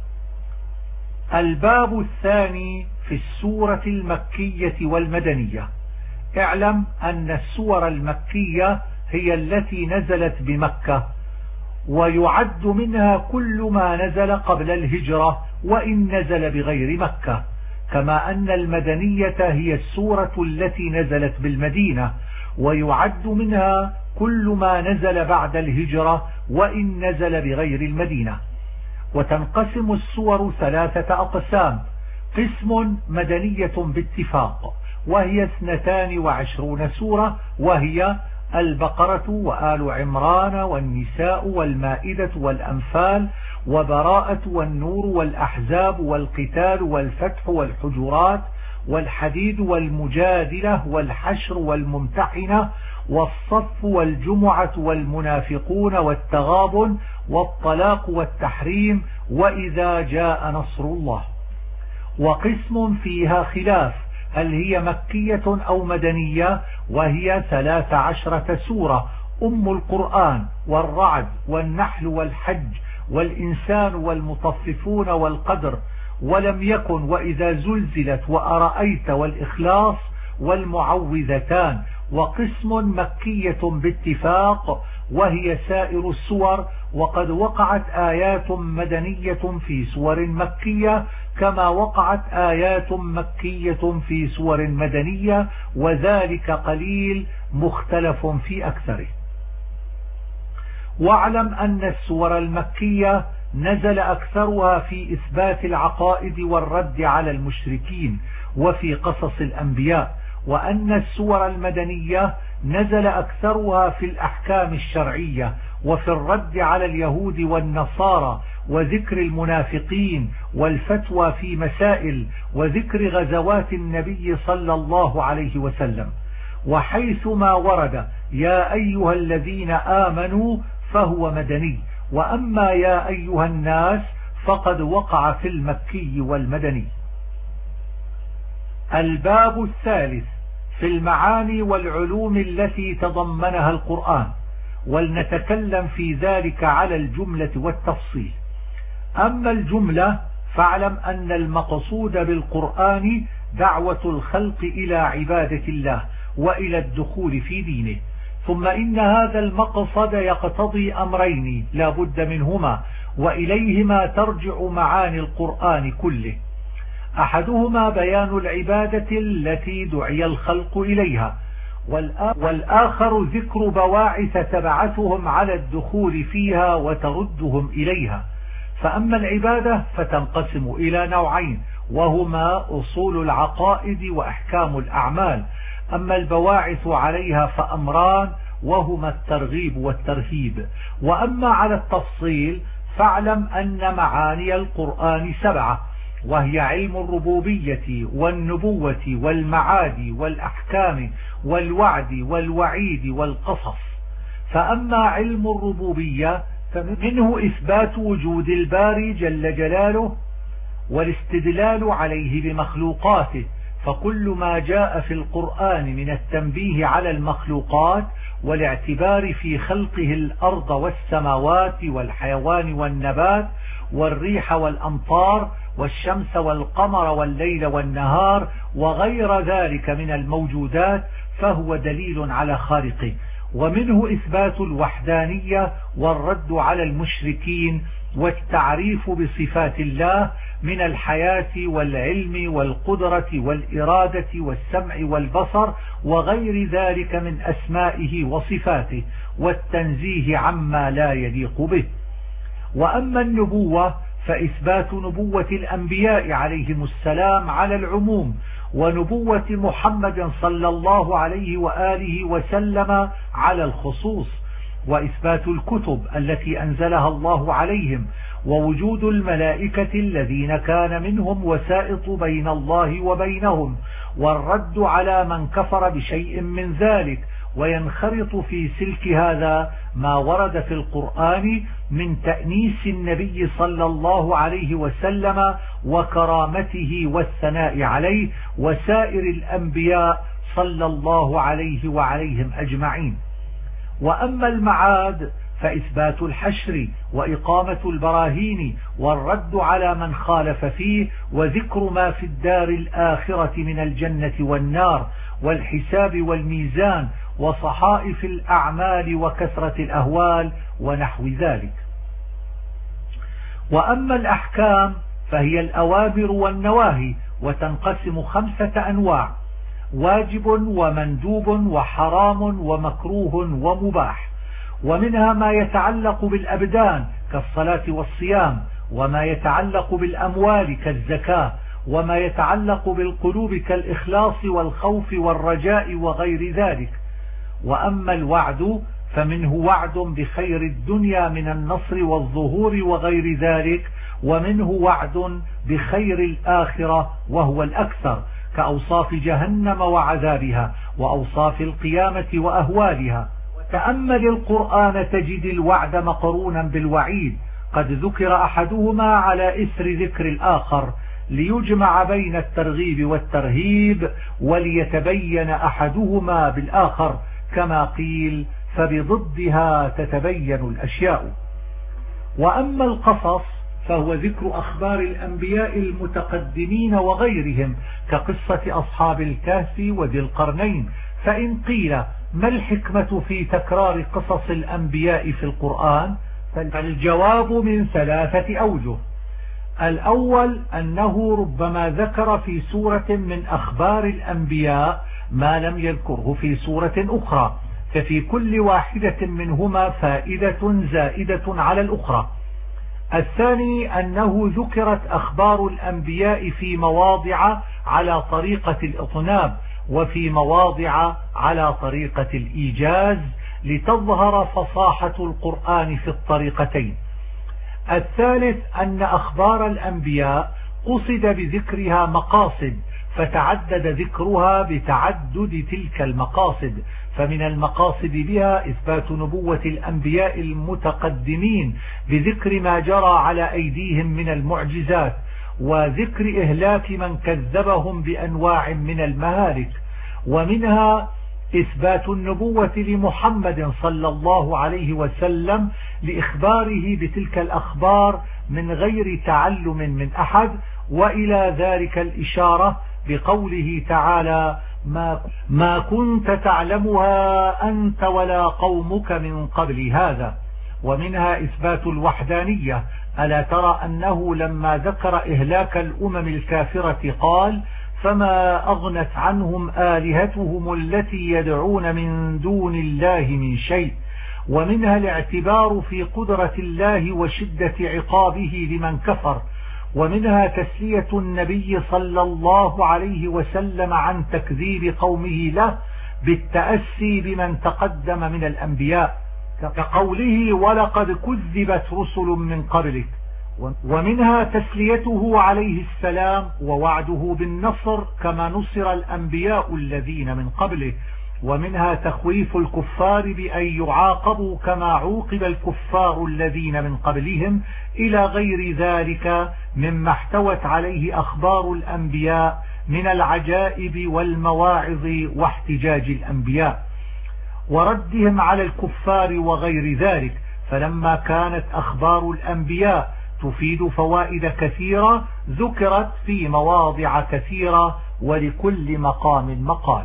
الباب الثاني في السورة المكية والمدنية. اعلم أن السور المكية هي التي نزلت بمكة، ويعد منها كل ما نزل قبل الهجرة وإن نزل بغير مكة، كما أن المدنية هي السورة التي نزلت بالمدينة، ويعد منها كل ما نزل بعد الهجرة وإن نزل بغير المدينة. وتنقسم السور 3 أقسام: قسم مدنية باتفاق وهي 22 سورة، وهي البقرة وآل عمران والنساء والمائدة والأنفال وبراءة والنور والأحزاب والقتال والفتح والحجرات والحديد والمجادلة والحشر والممتحنة والصف والجمعة والمنافقون والتغابن والطلاق والتحريم وإذا جاء نصر الله. وقسم فيها خلاف هل هي مكية أو مدنية، وهي 13 سورة: أم القرآن والرعد والنحل والحج والإنسان والمطففون والقدر ولم يكن وإذا زلزلت وأرأيت والإخلاص والمعوذتان. وقسم مكية باتفاق وهي سائر السور، وقد وقعت آيات مدنية في سور مكية كما وقعت آيات مكية في سور مدنية، وذلك قليل مختلف في أكثره. واعلم أن السور المكية نزل أكثرها في إثبات العقائد والرد على المشركين وفي قصص الأنبياء، وأن السور المدنية نزل أكثرها في الأحكام الشرعية وفي الرد على اليهود والنصارى وذكر المنافقين والفتوى في مسائل وذكر غزوات النبي صلى الله عليه وسلم. وحيثما ورد يا أيها الذين آمنوا فهو مدني، وأما يا أيها الناس فقد وقع في المكي والمدني. الباب الثالث في المعاني والعلوم التي تضمنها القرآن، ولنتكلم في ذلك على الجملة والتفصيل. أما الجملة فاعلم أن المقصود بالقرآن دعوة الخلق إلى عبادة الله وإلى الدخول في دينه، ثم إن هذا المقصد يقتضي أمرين لا بد منهما، وإليهما ترجع معاني القرآن كله: أحدهما بيان العبادة التي دعي الخلق إليها، والآخر ذكر بواعث تبعثهم على الدخول فيها وتردهم إليها. فأما العبادة فتنقسم إلى نوعين، وهما أصول العقائد وأحكام الأعمال. أما البواعث عليها فأمران، وهما الترغيب والترهيب. وأما على التفصيل فاعلم أن معاني القرآن 7، وهي علم الربوبية والنبوة والمعاد والأحكام والوعد والوعيد والقصص. فأما علم الربوبية فمنه إثبات وجود الباري جل جلاله والاستدلال عليه بمخلوقاته، فكل ما جاء في القرآن من التنبيه على المخلوقات والاعتبار في خلقه الأرض والسماوات والحيوان والنبات والريح والأمطار والشمس والقمر والليل والنهار وغير ذلك من الموجودات فهو دليل على خالقه. ومنه إثبات الوحدانية والرد على المشركين والتعريف بصفات الله من الحياة والعلم والقدرة والإرادة والسمع والبصر وغير ذلك من أسمائه وصفاته، والتنزيه عما لا يليق به. وأما النبوة فإثبات نبوة الأنبياء عليهم السلام على العموم، ونبوة محمد صلى الله عليه وآله وسلم على الخصوص، وإثبات الكتب التي أنزلها الله عليهم، ووجود الملائكة الذين كان منهم وسائط بين الله وبينهم، والرد على من كفر بشيء من ذلك. وينخرط في سلك هذا ما ورد في القرآن من تأنيس النبي صلى الله عليه وسلم وكرامته والثناء عليه وسائر الأنبياء صلى الله عليه وعليهم أجمعين. وأما المعاد فإثبات الحشر وإقامة البراهين والرد على من خالف فيه، وذكر ما في الدار الآخرة من الجنة والنار والحساب والميزان وصحائف الأعمال وكثرة الأهوال ونحو ذلك. وأما الأحكام فهي الأوامر والنواهي، وتنقسم 5 أنواع: واجب ومندوب وحرام ومكروه ومباح. ومنها ما يتعلق بالأبدان كالصلاة والصيام، وما يتعلق بالأموال كالزكاة، وما يتعلق بالقلوب كالإخلاص والخوف والرجاء وغير ذلك. وأما الوعد فمنه وعد بخير الدنيا من النصر والظهور وغير ذلك، ومنه وعد بخير الآخرة وهو الأكثر، كأوصاف جهنم وعذابها، وأوصاف القيامة وأهوالها. وتأمل القرآن تجد الوعد مقرونا بالوعيد، قد ذكر أحدهما على إثر ذكر الآخر ليجمع بين الترغيب والترهيب، وليتبين أحدهما بالآخر، كما قيل: فبضدها تتبين الأشياء. وأما القصص فهو ذكر أخبار الأنبياء المتقدمين وغيرهم، كقصة أصحاب الكهف وذي القرنين. فإن قيل: ما الحكمة في تكرار قصص الأنبياء في القرآن؟ فالجواب من 3 أوجه. الأول أنه ربما ذكر في سورة من أخبار الأنبياء ما لم يذكره في سورة أخرى، ففي كل واحدة منهما فائدة زائدة على الأخرى. الثاني أنه ذكرت أخبار الأنبياء في مواضع على طريقة الإطناب، وفي مواضع على طريقة الإيجاز، لتظهر فصاحة القرآن في الطريقتين. الثالث أن أخبار الأنبياء قصد بذكرها مقاصد، فتعدد ذكرها بتعدد تلك المقاصد. فمن المقاصد بها إثبات نبوة الأنبياء المتقدمين بذكر ما جرى على أيديهم من المعجزات، وذكر إهلاك من كذبهم بأنواع من المهالك. ومنها إثبات النبوة لمحمد صلى الله عليه وسلم لإخباره بتلك الأخبار من غير تعلم من أحد، وإلى ذلك الإشارة بقوله تعالى: ما كنت تعلمها أنت ولا قومك من قبل هذا. ومنها إثبات الوحدانية. ألا ترى أنه لما ذكر إهلاك الأمم الكافرة قال: فما أغنت عنهم آلهتهم التي يدعون من دون الله من شيء. ومنها الاعتبار في قدرة الله وشدة عقابه لمن كفر. ومنها تسلية النبي صلى الله عليه وسلم عن تكذيب قومه له بالتأسي بمن تقدم من الأنبياء، كقوله: ولقد كذبت رسل من قبلك. ومنها تسليته عليه السلام ووعده بالنصر كما نصر الأنبياء الذين من قبله. ومنها تخويف الكفار بأن يعاقبوا كما عوقب الكفار الذين من قبلهم، إلى غير ذلك مما احتوت عليه أخبار الأنبياء من العجائب والمواعظ واحتجاج الأنبياء وردهم على الكفار وغير ذلك. فلما كانت أخبار الأنبياء تفيد فوائد كثيرة ذكرت في مواضع كثيرة، ولكل مقام مقال.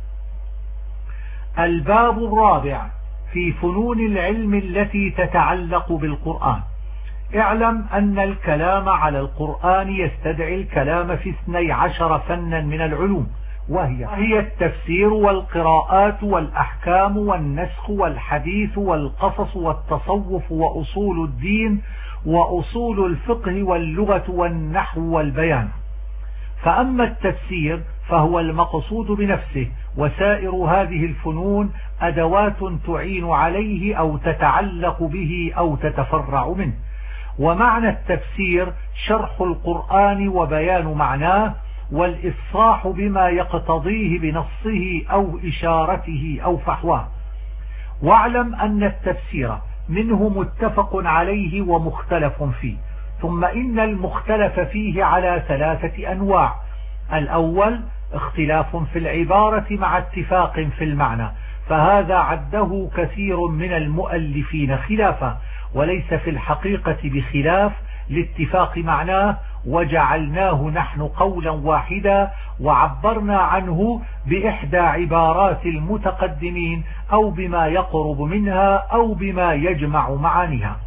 الباب الرابع في فنون العلم التي تتعلق بالقرآن. اعلم أن الكلام على القرآن يستدعي الكلام في 12 فنا من العلوم، وهي التفسير والقراءات والأحكام والنسخ والحديث والقصص والتصوف وأصول الدين وأصول الفقه واللغة والنحو والبيان. فأما التفسير فهو المقصود بنفسه، وسائر هذه الفنون أدوات تعين عليه أو تتعلق به أو تتفرع منه. ومعنى التفسير شرح القرآن وبيان معناه والإفصاح بما يقتضيه بنصه أو إشارته أو فحواه. واعلم أن التفسير منه متفق عليه ومختلف فيه، ثم إن المختلف فيه على 3 أنواع. الأول اختلاف في العبارة مع اتفاق في المعنى، فهذا عده كثير من المؤلفين خلافا، وليس في الحقيقة بخلاف لاتفاق معناه، وجعلناه نحن قولا واحدا وعبرنا عنه بإحدى عبارات المتقدمين أو بما يقرب منها أو بما يجمع معانيها.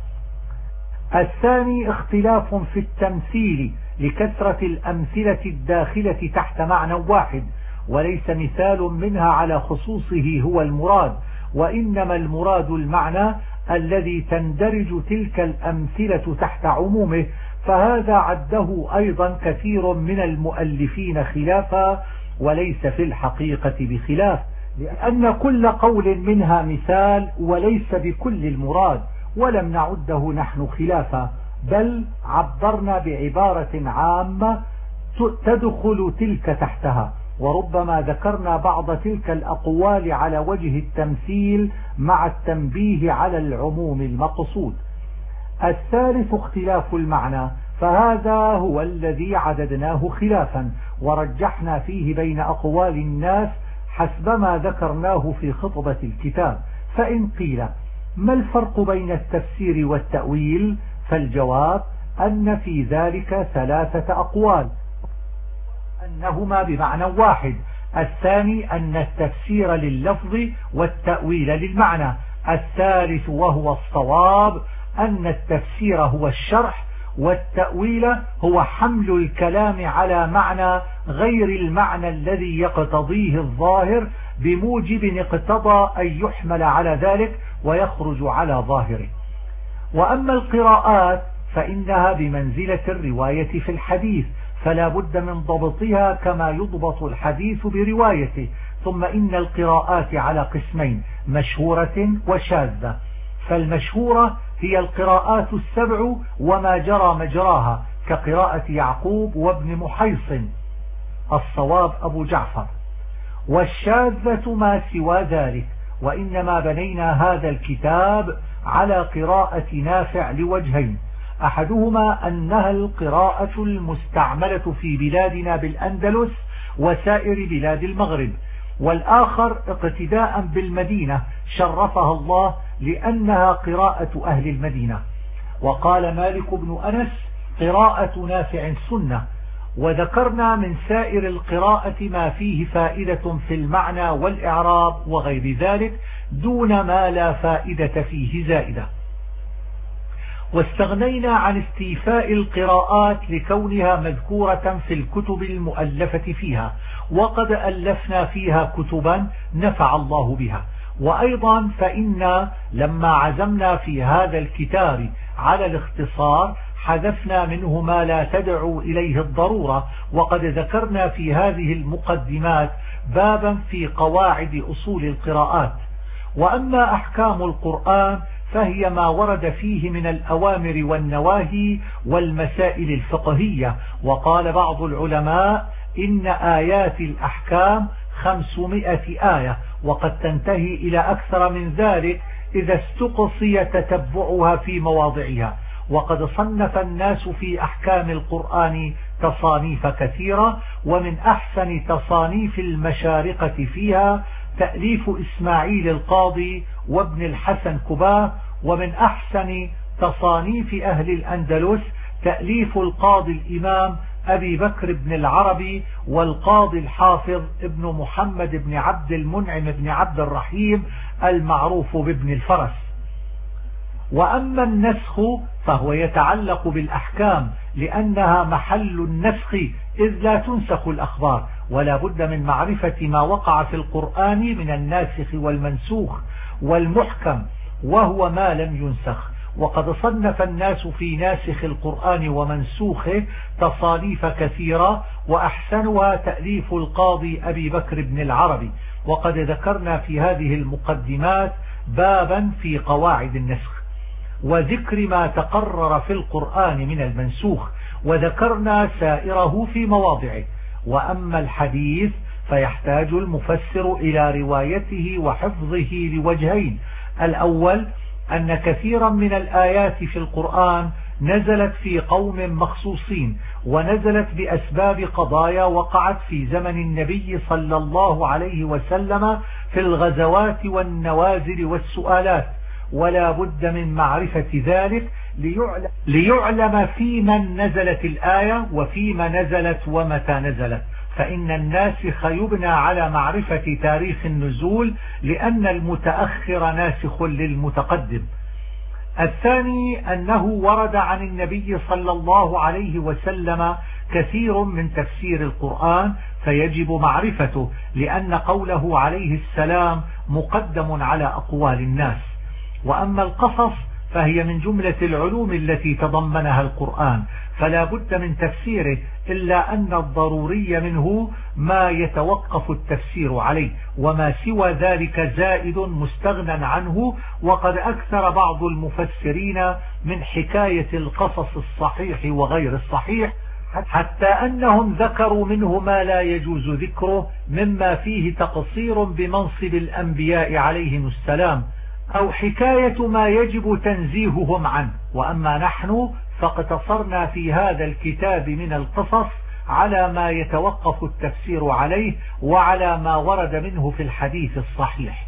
الثاني اختلاف في التمثيل لكثرة الأمثلة الداخلة تحت معنى واحد، وليس مثال منها على خصوصه هو المراد، وإنما المراد المعنى الذي تندرج تلك الأمثلة تحت عمومه، فهذا عده أيضا كثير من المؤلفين خلافا، وليس في الحقيقة بخلاف، لأن كل قول منها مثال وليس بكل المراد، ولم نعده نحن خلافا، بل عبرنا بعبارة عامة تدخل تلك تحتها، وربما ذكرنا بعض تلك الأقوال على وجه التمثيل مع التنبيه على العموم المقصود. الثالث اختلاف المعنى، فهذا هو الذي عددناه خلافا ورجحنا فيه بين أقوال الناس حسب ما ذكرناه في خطبة الكتاب. فإن قيل ما الفرق بين التفسير والتأويل؟ فالجواب أن في ذلك 3 أقوال، أنهما بمعنى واحد. الثاني أن التفسير لللفظ والتأويل للمعنى. الثالث وهو الصواب أن التفسير هو الشرح، والتأويل هو حمل الكلام على معنى غير المعنى الذي يقتضيه الظاهر بموجب اقتضى أن يحمل على ذلك ويخرج على ظاهره. وأما القراءات فإنها بمنزلة الرواية في الحديث، فلا بد من ضبطها كما يضبط الحديث بروايته. ثم إن القراءات على قسمين: مشهورة وشاذة. فالمشهورة هي القراءات 7 وما جرى مجراها، كقراءة يعقوب وابن محيصن، الصواب أبو جعفر. والشاذة ما سوى ذلك، وإنما بنينا هذا الكتاب على قراءة نافع لوجهين: أحدهما أنها القراءة المستعملة في بلادنا بالأندلس وسائر بلاد المغرب، والآخر اقتداء بالمدينة شرفها الله لأنها قراءة أهل المدينة. وقال مالك بن أنس: قراءة نافع سنة. وذكرنا من سائر القراءة ما فيه فائدة في المعنى والإعراب وغير ذلك دون ما لا فائدة فيه زائدة. واستغنينا عن استيفاء القراءات لكونها مذكورة في الكتب المؤلفة فيها، وقد ألفنا فيها كتبا نفع الله بها. وأيضا فإنا لما عزمنا في هذا الكتاب على الاختصار حذفنا منه ما لا تدعو إليه الضرورة، وقد ذكرنا في هذه المقدمات بابا في قواعد أصول القراءات. وأما أحكام القرآن فهي ما ورد فيه من الأوامر والنواهي والمسائل الفقهية. وقال بعض العلماء إن آيات الأحكام 500 آية، وقد تنتهي إلى أكثر من ذلك إذا استقصي تتبعها في مواضعها. وقد صنف الناس في أحكام القرآن تصانيف كثيرة، ومن أحسن تصانيف المشارقة فيها تأليف إسماعيل القاضي وابن الحسن كباه، ومن أحسن تصانيف أهل الأندلس تأليف القاضي الإمام أبي بكر بن العربي والقاضي الحافظ ابن محمد بن عبد المنعم بن عبد الرحيم المعروف بابن الفرس. وأما النسخ فهو يتعلق بالأحكام، لأنها محل النسخ إذ لا تنسخ الأخبار، ولا بد من معرفة ما وقع في القرآن من الناسخ والمنسوخ والمحكم، وهو ما لم ينسخ. وقد صنف الناس في ناسخ القرآن ومنسوخه تصانيف كثيرة، وأحسنها تأليف القاضي أبي بكر بن العربي. وقد ذكرنا في هذه المقدمات بابا في قواعد النسخ وذكر ما تقرر في القرآن من المنسوخ، وذكرنا سائره في مواضعه. وأما الحديث فيحتاج المفسر إلى روايته وحفظه لوجهين: الأول أن كثيرا من الآيات في القرآن نزلت في قوم مخصوصين، ونزلت بأسباب قضايا وقعت في زمن النبي صلى الله عليه وسلم في الغزوات والنوازل والسؤالات، ولا بد من معرفة ذلك ليعلم في من نزلت الآية وفيما نزلت ومتى نزلت، فإن الناسخ يبنى على معرفة تاريخ النزول، لأن المتأخر ناسخ للمتقدم. الثاني أنه ورد عن النبي صلى الله عليه وسلم كثير من تفسير القرآن، فيجب معرفته، لأن قوله عليه السلام مقدم على أقوال الناس. وأما القصص فهي من جملة العلوم التي تضمنها القرآن، فلا بد من تفسيره، إلا أن الضروري منه ما يتوقف التفسير عليه، وما سوى ذلك زائد مستغنى عنه. وقد أكثر بعض المفسرين من حكاية القصص الصحيح وغير الصحيح، حتى أنهم ذكروا منه ما لا يجوز ذكره، مما فيه تقصير بمنصب الأنبياء عليهم السلام، أو حكاية ما يجب تنزيههم عنه. وأما نحن فاقتصرنا في هذا الكتاب من القصص على ما يتوقف التفسير عليه، وعلى ما ورد منه في الحديث الصحيح.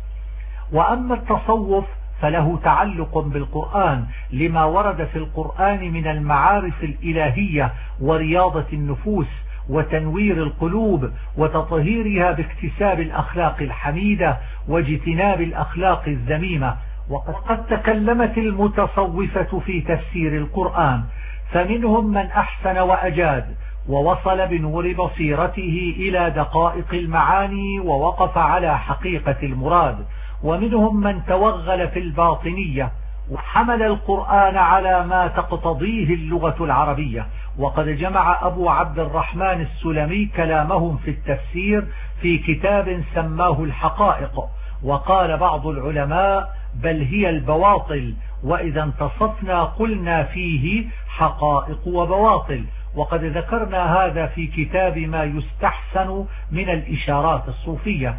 وأما التصوف فله تعلق بالقرآن، لما ورد في القرآن من المعارف الإلهية ورياضة النفوس وتنوير القلوب وتطهيرها باكتساب الأخلاق الحميدة واجتناب الأخلاق الذميمة. وقد تكلمت المتصوفة في تفسير القرآن، فمنهم من أحسن وأجاد ووصل بنور بصيرته إلى دقائق المعاني ووقف على حقيقة المراد، ومنهم من توغل في الباطنية وحمل القرآن على ما تقتضيه اللغة العربية. وقد جمع أبو عبد الرحمن السلمي كلامهم في التفسير في كتاب سماه الحقائق. وقال بعض العلماء: بل هي البواطل، وإذا انتصفنا قلنا فيه حقائق وبواطل. وقد ذكرنا هذا في كتاب ما يستحسن من الإشارات الصوفية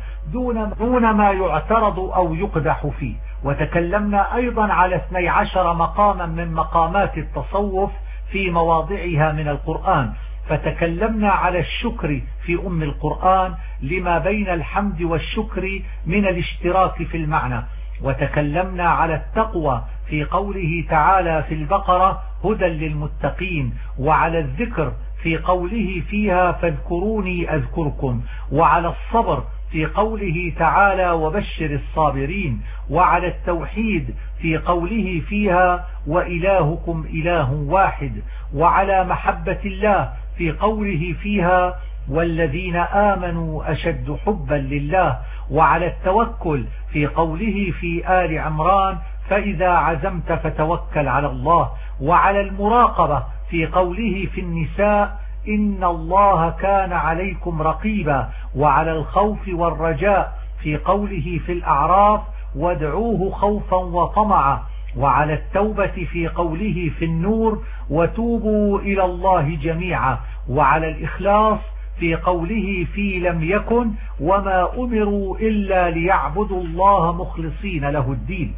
دون ما يعترض أو يقدح فيه. وتكلمنا أيضا على 12 مقاما من مقامات التصوف في مواضعها من القرآن، فتكلمنا على الشكر في أم القرآن لما بين الحمد والشكر من الاشتراك في المعنى. وتكلمنا على التقوى في قوله تعالى في البقرة: هدى للمتقين، وعلى الذكر في قوله فيها: فاذكروني أذكركم، وعلى الصبر في قوله تعالى: وبشر الصابرين، وعلى التوحيد في قوله فيها: وإلهكم إله واحد، وعلى محبة الله في قوله فيها: والذين آمنوا أشد حبا لله، وعلى التوكل في قوله في آل عمران: فإذا عزمت فتوكل على الله، وعلى المراقبة في قوله في النساء: إن الله كان عليكم رقيبا، وعلى الخوف والرجاء في قوله في الأعراف: وادعوه خوفا وطمعا، وعلى التوبة في قوله في النور: وتوبوا إلى الله جميعا، وعلى الإخلاص في قوله في لم يكن: وما أمروا إلا ليعبدوا الله مخلصين له الدين.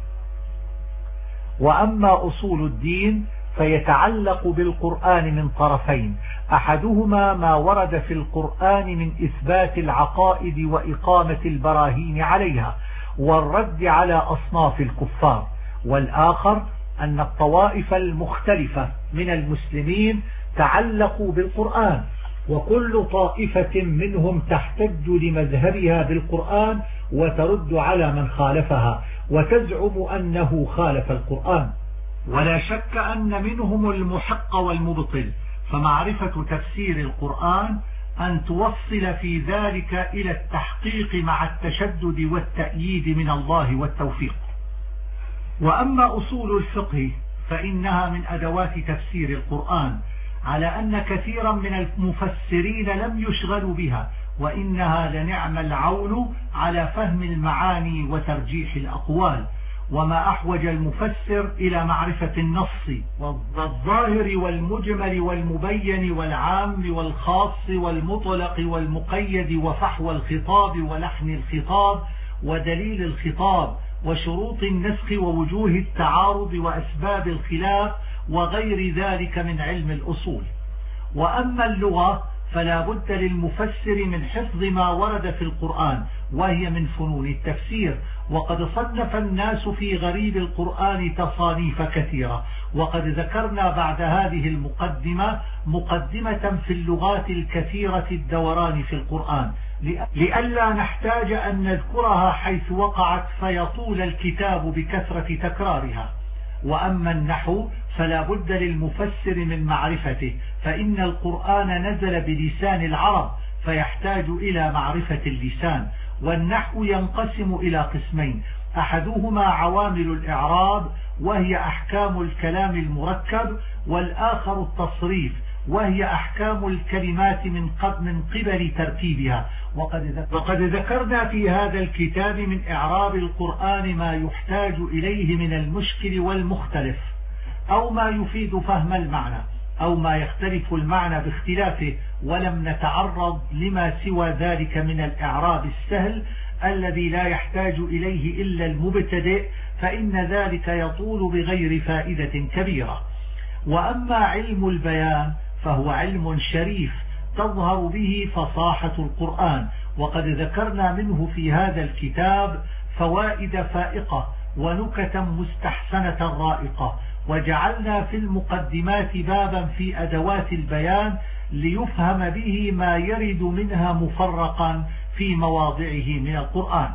وأما أصول الدين فيتعلق بالقرآن من طرفين: أحدهما ما ورد في القرآن من إثبات العقائد وإقامة البراهين عليها والرد على أصناف الكفار، والآخر أن الطوائف المختلفة من المسلمين تعلقوا بالقرآن، وكل طائفة منهم تحتج لمذهبها بالقرآن وترد على من خالفها وتزعم أنه خالف القرآن. ولا شك أن منهم المحق والمبطل، فمعرفة تفسير القرآن أن توصل في ذلك إلى التحقيق مع التشدد والتأييد من الله والتوفيق. وأما أصول الفقه فإنها من أدوات تفسير القرآن، على أن كثيرا من المفسرين لم يشغلوا بها، وإنها لنعم العون على فهم المعاني وترجيح الأقوال. وما أحوج المفسر إلى معرفة النص والظاهر والمجمل والمبين والعام والخاص والمطلق والمقيد وفحوى الخطاب ولحن الخطاب ودليل الخطاب وشروط النسخ ووجوه التعارض وأسباب الخلاف وغير ذلك من علم الأصول. وأما اللغة فلا بد للمفسر من حفظ ما ورد في القرآن، وهي من فنون التفسير، وقد صنف الناس في غريب القرآن تصانيف كثيرة. وقد ذكرنا بعد هذه المقدمة مقدمة في اللغات الكثيرة الدوران في القرآن، لئلا نحتاج أن نذكرها حيث وقعت فيطول الكتاب بكثرة تكرارها. وأما النحو فلا بد للمفسر من معرفته، فإن القرآن نزل بلسان العرب فيحتاج إلى معرفة اللسان. والنحو ينقسم إلى قسمين: أحدهما عوامل الإعراب وهي أحكام الكلام المركب، والآخر التصريف وهي أحكام الكلمات من قبل ترتيبها. وقد ذكرنا في هذا الكتاب من إعراب القرآن ما يحتاج إليه من المشكل والمختلف، أو ما يفيد فهم المعنى، أو ما يختلف المعنى باختلافه، ولم نتعرض لما سوى ذلك من الإعراب السهل الذي لا يحتاج إليه إلا المبتدئ، فإن ذلك يطول بغير فائدة كبيرة. وأما علم البيان فهو علم شريف تظهر به فصاحة القرآن، وقد ذكرنا منه في هذا الكتاب فوائد فائقة ونكتا مستحسنة رائقة، وجعلنا في المقدمات بابا في أدوات البيان ليفهم به ما يرد منها مفرقا في مواضعه من القرآن.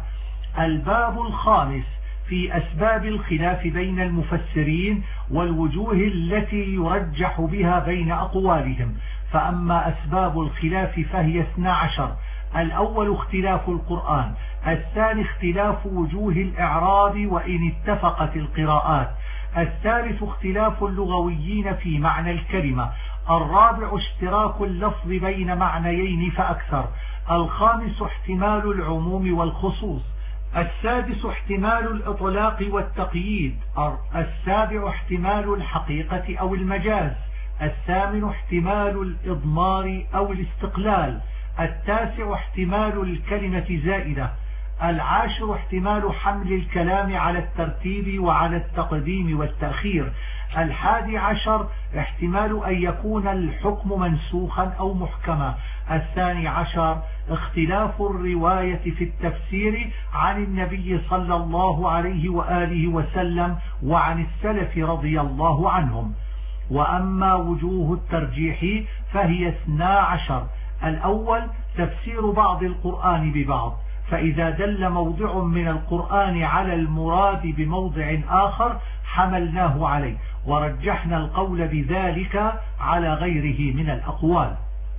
الباب الخامس في أسباب الخلاف بين المفسرين والوجوه التي يرجح بها بين أقوالهم. فأما أسباب الخلاف فهي 12: الأول اختلاف القرآن، الثاني اختلاف وجوه الإعراب وإن اتفقت القراءات، الثالث اختلاف اللغويين في معنى الكلمة، الرابع اشتراك اللفظ بين معنيين فأكثر، الخامس احتمال العموم والخصوص، السادس احتمال الإطلاق والتقييد، السابع احتمال الحقيقة أو المجاز، الثامن احتمال الإضمار أو الاستقلال، التاسع احتمال الكلمة زائدة، العاشر احتمال حمل الكلام على الترتيب وعلى التقديم والتأخير، 11 احتمال أن يكون الحكم منسوخا أو محكما، 12 اختلاف الرواية في التفسير عن النبي صلى الله عليه وآله وسلم وعن السلف رضي الله عنهم. وأما وجوه الترجيح فهي 12: الأول تفسير بعض القرآن ببعض، فإذا دل موضع من القرآن على المراد بموضع آخر حملناه عليه ورجحنا القول بذلك على غيره من الأقوال.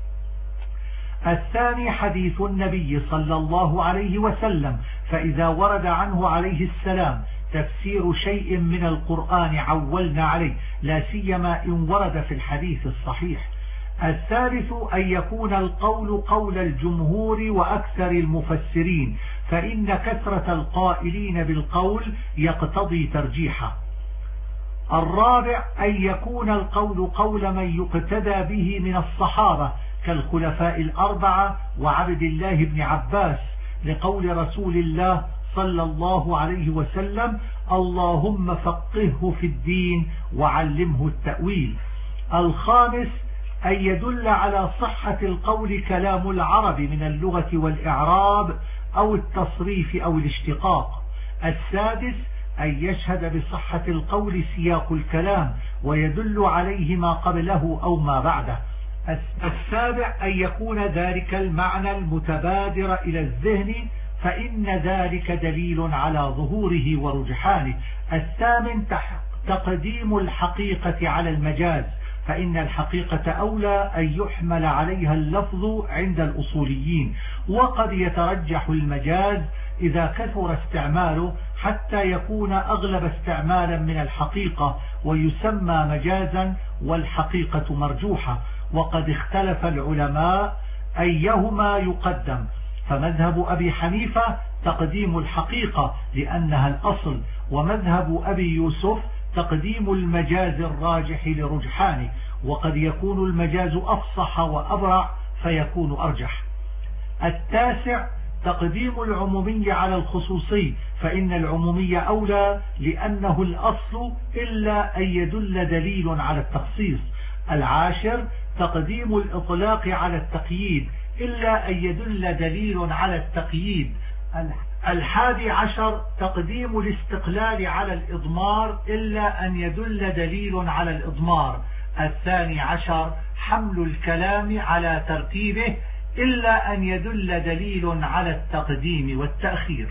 الثاني حديث النبي صلى الله عليه وسلم، فإذا ورد عنه عليه السلام تفسير شيء من القرآن عولنا عليه، لا سيما إن ورد في الحديث الصحيح. الثالث أن يكون القول قول الجمهور وأكثر المفسرين، فإن كثرة القائلين بالقول يقتضي ترجيحه. الرابع أن يكون القول قول من يقتدى به من الصحابة كالخلفاء الأربعة وعبد الله بن عباس، لقول رسول الله صلى الله عليه وسلم: اللهم فقهه في الدين وعلمه التأويل. الخامس أن يدل على صحة القول كلام العرب من اللغة والإعراب أو التصريف أو الاشتقاق. السادس أن يشهد بصحة القول سياق الكلام ويدل عليه ما قبله أو ما بعده. السابع أن يكون ذلك المعنى المتبادر إلى الذهن، فإن ذلك دليل على ظهوره ورجحانه. الثامن تقديم الحقيقة على المجاز، فإن الحقيقة أولى أن يحمل عليها اللفظ عند الأصوليين، وقد يترجح المجاز إذا كثر استعماله حتى يكون أغلب استعمالا من الحقيقة ويسمى مجازا والحقيقة مرجوحة. وقد اختلف العلماء أيهما يقدم، فمذهب أبي حنيفة تقديم الحقيقة لأنها الأصل، ومذهب أبي يوسف تقديم المجاز الراجح لرجحانه، وقد يكون المجاز أفصح وأبرع فيكون أرجح. التاسع تقديم العمومي على الخصوصي، فإن العمومي أولى لأنه الأصل إلا أن يدل دليل على التخصيص. العاشر تقديم الإطلاق على التقييد إلا أن يدل دليل على التقييد. الحادي عشر تقديم الاستقلال على الإضمار إلا أن يدل دليل على الإضمار. الثاني عشر حمل الكلام على ترتيبه إلا أن يدل دليل على التقديم والتأخير.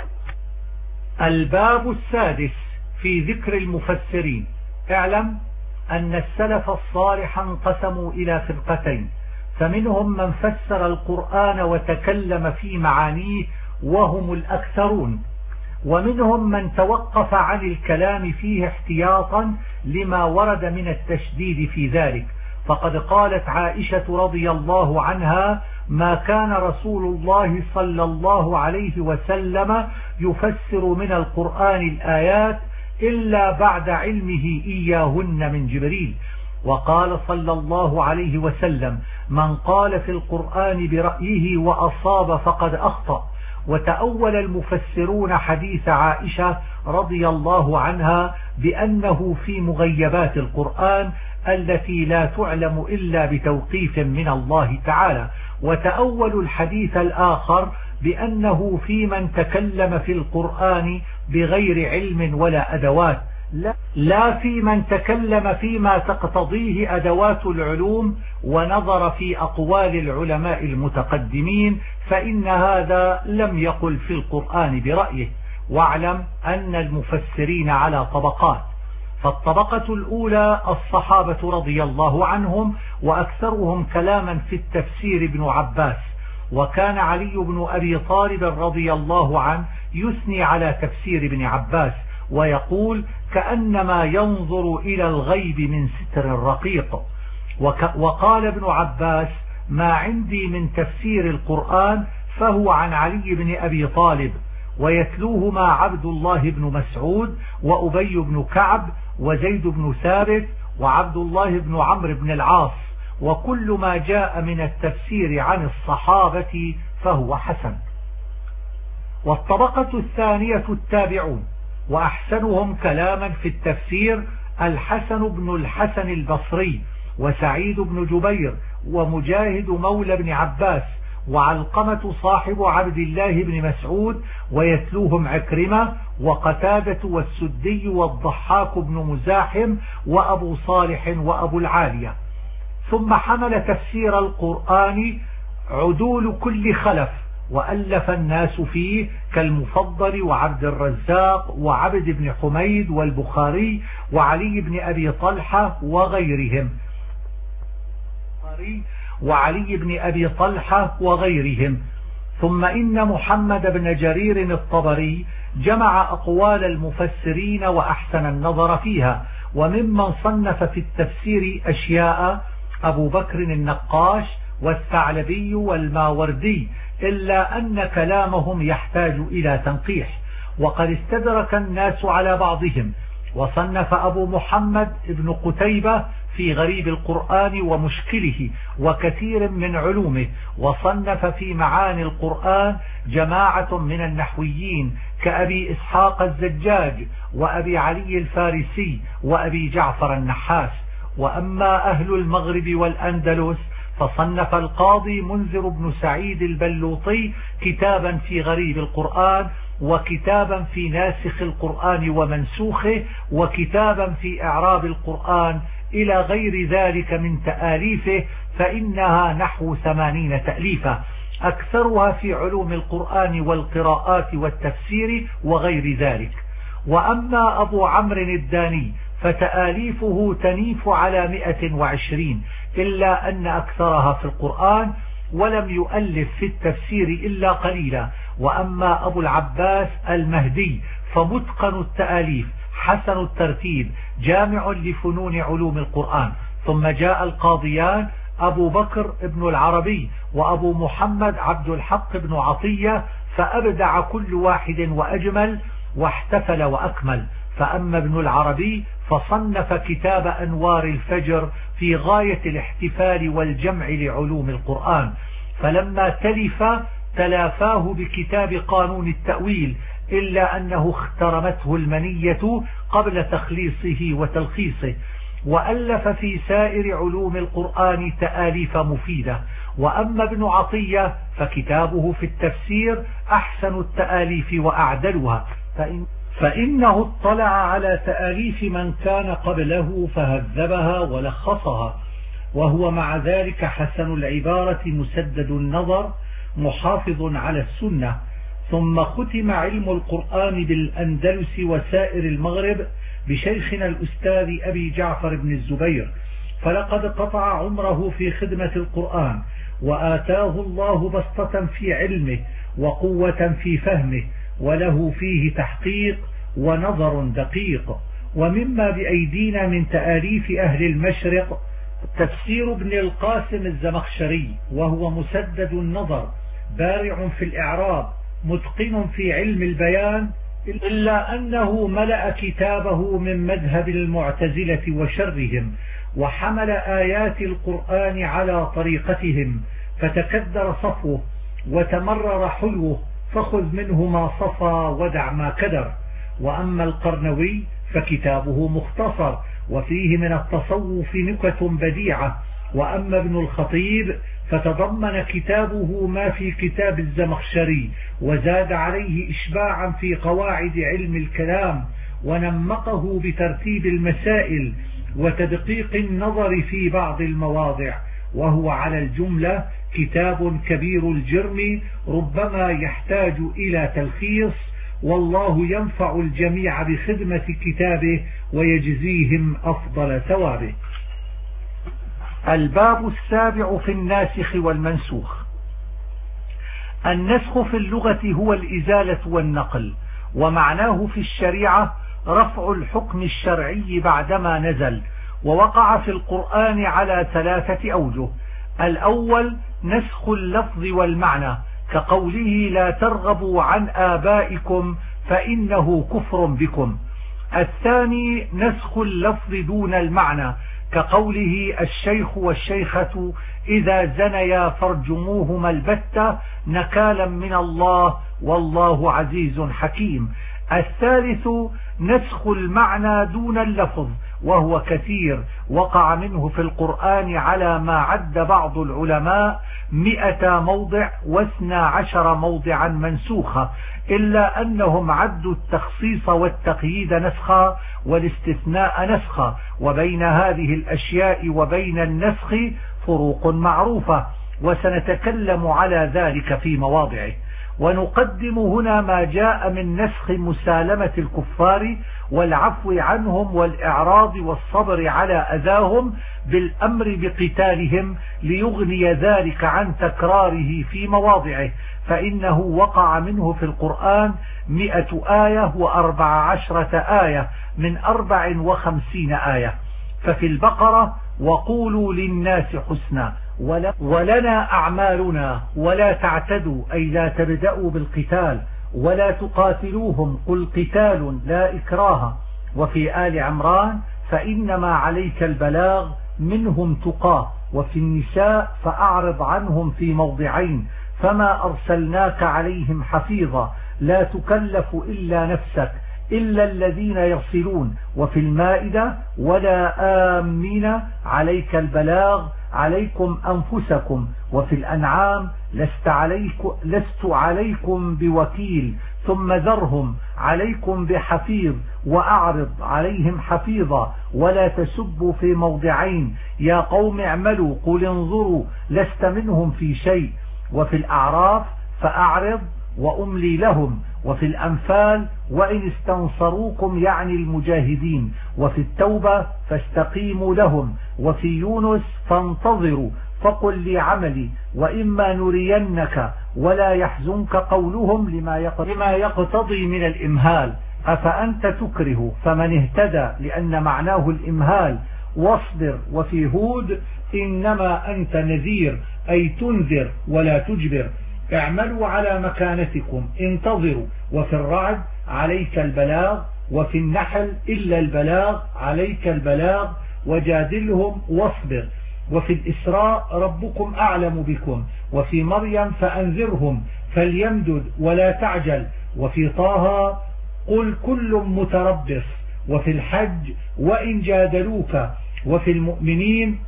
الباب السادس في ذكر المفسرين. اعلم أن السلف الصالح انقسموا إلى فرقتين، فمنهم من فسر القرآن وتكلم في معانيه وهم الأكثرون، ومنهم من توقف عن الكلام فيه احتياطا لما ورد من التشديد في ذلك. فقد قالت عائشة رضي الله عنها: ما كان رسول الله صلى الله عليه وسلم يفسر من القرآن الآيات إلا بعد علمه إياهن من جبريل. وقال صلى الله عليه وسلم: من قال في القرآن برأيه وأصاب فقد أخطأ. وتأول المفسرون حديث عائشة رضي الله عنها بأنه في مغيبات القرآن التي لا تعلم إلا بتوقيف من الله تعالى، وتأول الحديث الآخر بأنه في من تكلم في القرآن بغير علم ولا أدوات، لا في من تكلم فيما تقتضيه أدوات العلوم ونظر في أقوال العلماء المتقدمين، فإن هذا لم يقل في القرآن برأيه. واعلم أن المفسرين على طبقات، فالطبقة الأولى الصحابة رضي الله عنهم، وأكثرهم كلاما في التفسير ابن عباس، وكان علي بن أبي طالب رضي الله عنه يثني على تفسير ابن عباس ويقول: كأنما ينظر إلى الغيب من ستر الرقيق. وقال ابن عباس: ما عندي من تفسير القرآن فهو عن علي بن أبي طالب، ويتلوهما عبد الله بن مسعود وأبي بن كعب وزيد بن ثابت وعبد الله بن عمرو بن العاص، وكل ما جاء من التفسير عن الصحابة فهو حسن. والطبقة الثانية التابعون، وأحسنهم كلاما في التفسير الحسن بن الحسن البصري وسعيد بن جبير ومجاهد مولى بن عباس وعلقمة صاحب عبد الله بن مسعود، ويتلوهم عكرمة وقتادة والسدي والضحاك بن مزاحم وأبو صالح وأبو العالية. ثم حمل تفسير القرآن عدول كل خلف، وألف الناس فيه كالمفضل وعبد الرزاق وعبد بن حميد والبخاري وعلي بن أبي طلحة وغيرهم. ثم إن محمد بن جرير الطبري جمع أقوال المفسرين وأحسن النظر فيها، وممن صنف في التفسير أشياء أبو بكر النقاش والثعلبي والماوردي، إلا أن كلامهم يحتاج إلى تنقيح، وقد استدرك الناس على بعضهم. وصنف أبو محمد ابن قتيبة في غريب القرآن ومشكله وكثير من علومه، وصنف في معاني القرآن جماعة من النحويين كأبي إسحاق الزجاج وأبي علي الفارسي وأبي جعفر النحاس. وأما أهل المغرب والأندلس فصنف القاضي منذر بن سعيد البلوطي كتابا في غريب القرآن، وكتابا في ناسخ القرآن ومنسوخه، وكتابا في إعراب القرآن، إلى غير ذلك من تآليفه، فإنها نحو 80 تأليفا، أكثرها في علوم القرآن والقراءات والتفسير وغير ذلك. وأما أبو عمرو الداني فتآليفه تنيف على 120، إلا أن أكثرها في القرآن، ولم يؤلف في التفسير إلا قليلا، وأما أبو العباس المهدي فمتقن التأليف حسن الترتيب جامع لفنون علوم القرآن. ثم جاء القاضيان أبو بكر ابن العربي وأبو محمد عبد الحق بن عطية، فأبدع كل واحد وأجمل واحتفل وأكمل. فأما ابن العربي فصنف كتاب أنوار الفجر في غاية الاحتفال والجمع لعلوم القرآن، فلما تلافاه بكتاب قانون التأويل، إلا أنه اخترمته المنية قبل تخليصه وتلخيصه. وألف في سائر علوم القرآن تآليف مفيدة. وأما ابن عطية فكتابه في التفسير أحسن التآليف وأعدلها، فإنه اطلع على تآليف من كان قبله فهذبها ولخصها، وهو مع ذلك حسن العبارة مسدد النظر محافظ على السنة. ثم ختم علم القرآن بالأندلس وسائر المغرب بشيخنا الأستاذ أبي جعفر بن الزبير، فلقد قطع عمره في خدمة القرآن، وآتاه الله بسطة في علمه وقوة في فهمه، وله فيه تحقيق ونظر دقيق. ومما بأيدينا من تآليف أهل المشرق تفسير ابن القاسم الزمخشري، وهو مسدد النظر بارع في الإعراب متقن في علم البيان، إلا أنه ملأ كتابه من مذهب المعتزلة وشرهم، وحمل آيات القرآن على طريقتهم، فتكدر صفوه وتمرر حلوه، فخذ منه ما صفى ودع ما كدر. وأما القرنوي فكتابه مختصر وفيه من التصوف نكت بديعة. وأما ابن الخطيب فتضمن كتابه ما في كتاب الزمخشري، وزاد عليه إشباعا في قواعد علم الكلام، ونمقه بترتيب المسائل وتدقيق النظر في بعض المواضع. وهو على الجملة كتاب كبير الجرم ربما يحتاج إلى تلخيص، والله ينفع الجميع بخدمة كتابه ويجزيهم أفضل ثوابه. الباب السابع في الناسخ والمنسوخ. النسخ في اللغة هو الإزالة والنقل، ومعناه في الشريعة رفع الحكم الشرعي بعدما نزل. ووقع في القرآن على 3 أوجه. الأول نسخ اللفظ والمعنى، كقوله لا ترغبوا عن آبائكم فإنه كفر بكم. الثاني نسخ اللفظ دون المعنى، كقوله الشيخ والشيخة إذا زنيا فارجموهما البتة نكالا من الله والله عزيز حكيم. الثالث نسخ المعنى دون اللفظ، وهو كثير، وقع منه في القرآن على ما عد بعض العلماء 100 موضع و12 موضعا منسوخة، إلا أنهم عدوا التخصيص والتقييد نسخا والاستثناء نسخا. وبين هذه الأشياء وبين النسخ فروق معروفة، وسنتكلم على ذلك في مواضعه. ونقدم هنا ما جاء من نسخ مسالمة الكفار والعفو عنهم والإعراض والصبر على أذاهم بالأمر بقتالهم، ليغني ذلك عن تكراره في مواضعه، فإنه وقع منه في القرآن 100 آية و14 آية من 54 آية. ففي البقرة وقولوا للناس حسنا ولنا أعمالنا ولا تعتدوا أي لا تبدأوا بالقتال ولا تقاتلوهم قل قتال لا إكراه. وفي آل عمران فإنما عليك البلاغ منهم تقاه. وفي النساء فأعرض عنهم في موضعين فما أرسلناك عليهم حفيظا لا تكلف إلا نفسك إلا الذين يصلون. وفي المائدة ولا آمين عليك البلاغ عليكم أنفسكم. وفي الأنعام لست عليكم بوكيل ثم ذرهم عليكم بحفيظ وأعرض عليهم حفيظا ولا تسبوا في موضعين يا قوم اعملوا قل انظروا لست منهم في شيء. وفي الأعراف فأعرض وأملي لهم. وفي الأنفال وإن استنصروكم يعني المجاهدين. وفي التوبة فاستقيموا لهم. وفي يونس فانتظروا فقل لي عملي وإما نرينك ولا يحزنك قولهم لما يقتضي من الإمهال. أفأنت تكره فمن اهتدى لأن معناه الإمهال. واصبر. وفي هود إنما أنت نذير أي تنذر ولا تجبر. اعملوا على مكانتكم انتظروا. وفي الرعد عليك البلاغ. وفي النحل إلا البلاغ عليك البلاغ وجادلهم واصبر. وفي الإسراء ربكم أعلم بكم. وفي مريم فأنذرهم فليمدد ولا تعجل. وفي طه قل كل متربص. وفي الحج وإن جادلوك. وفي المؤمنين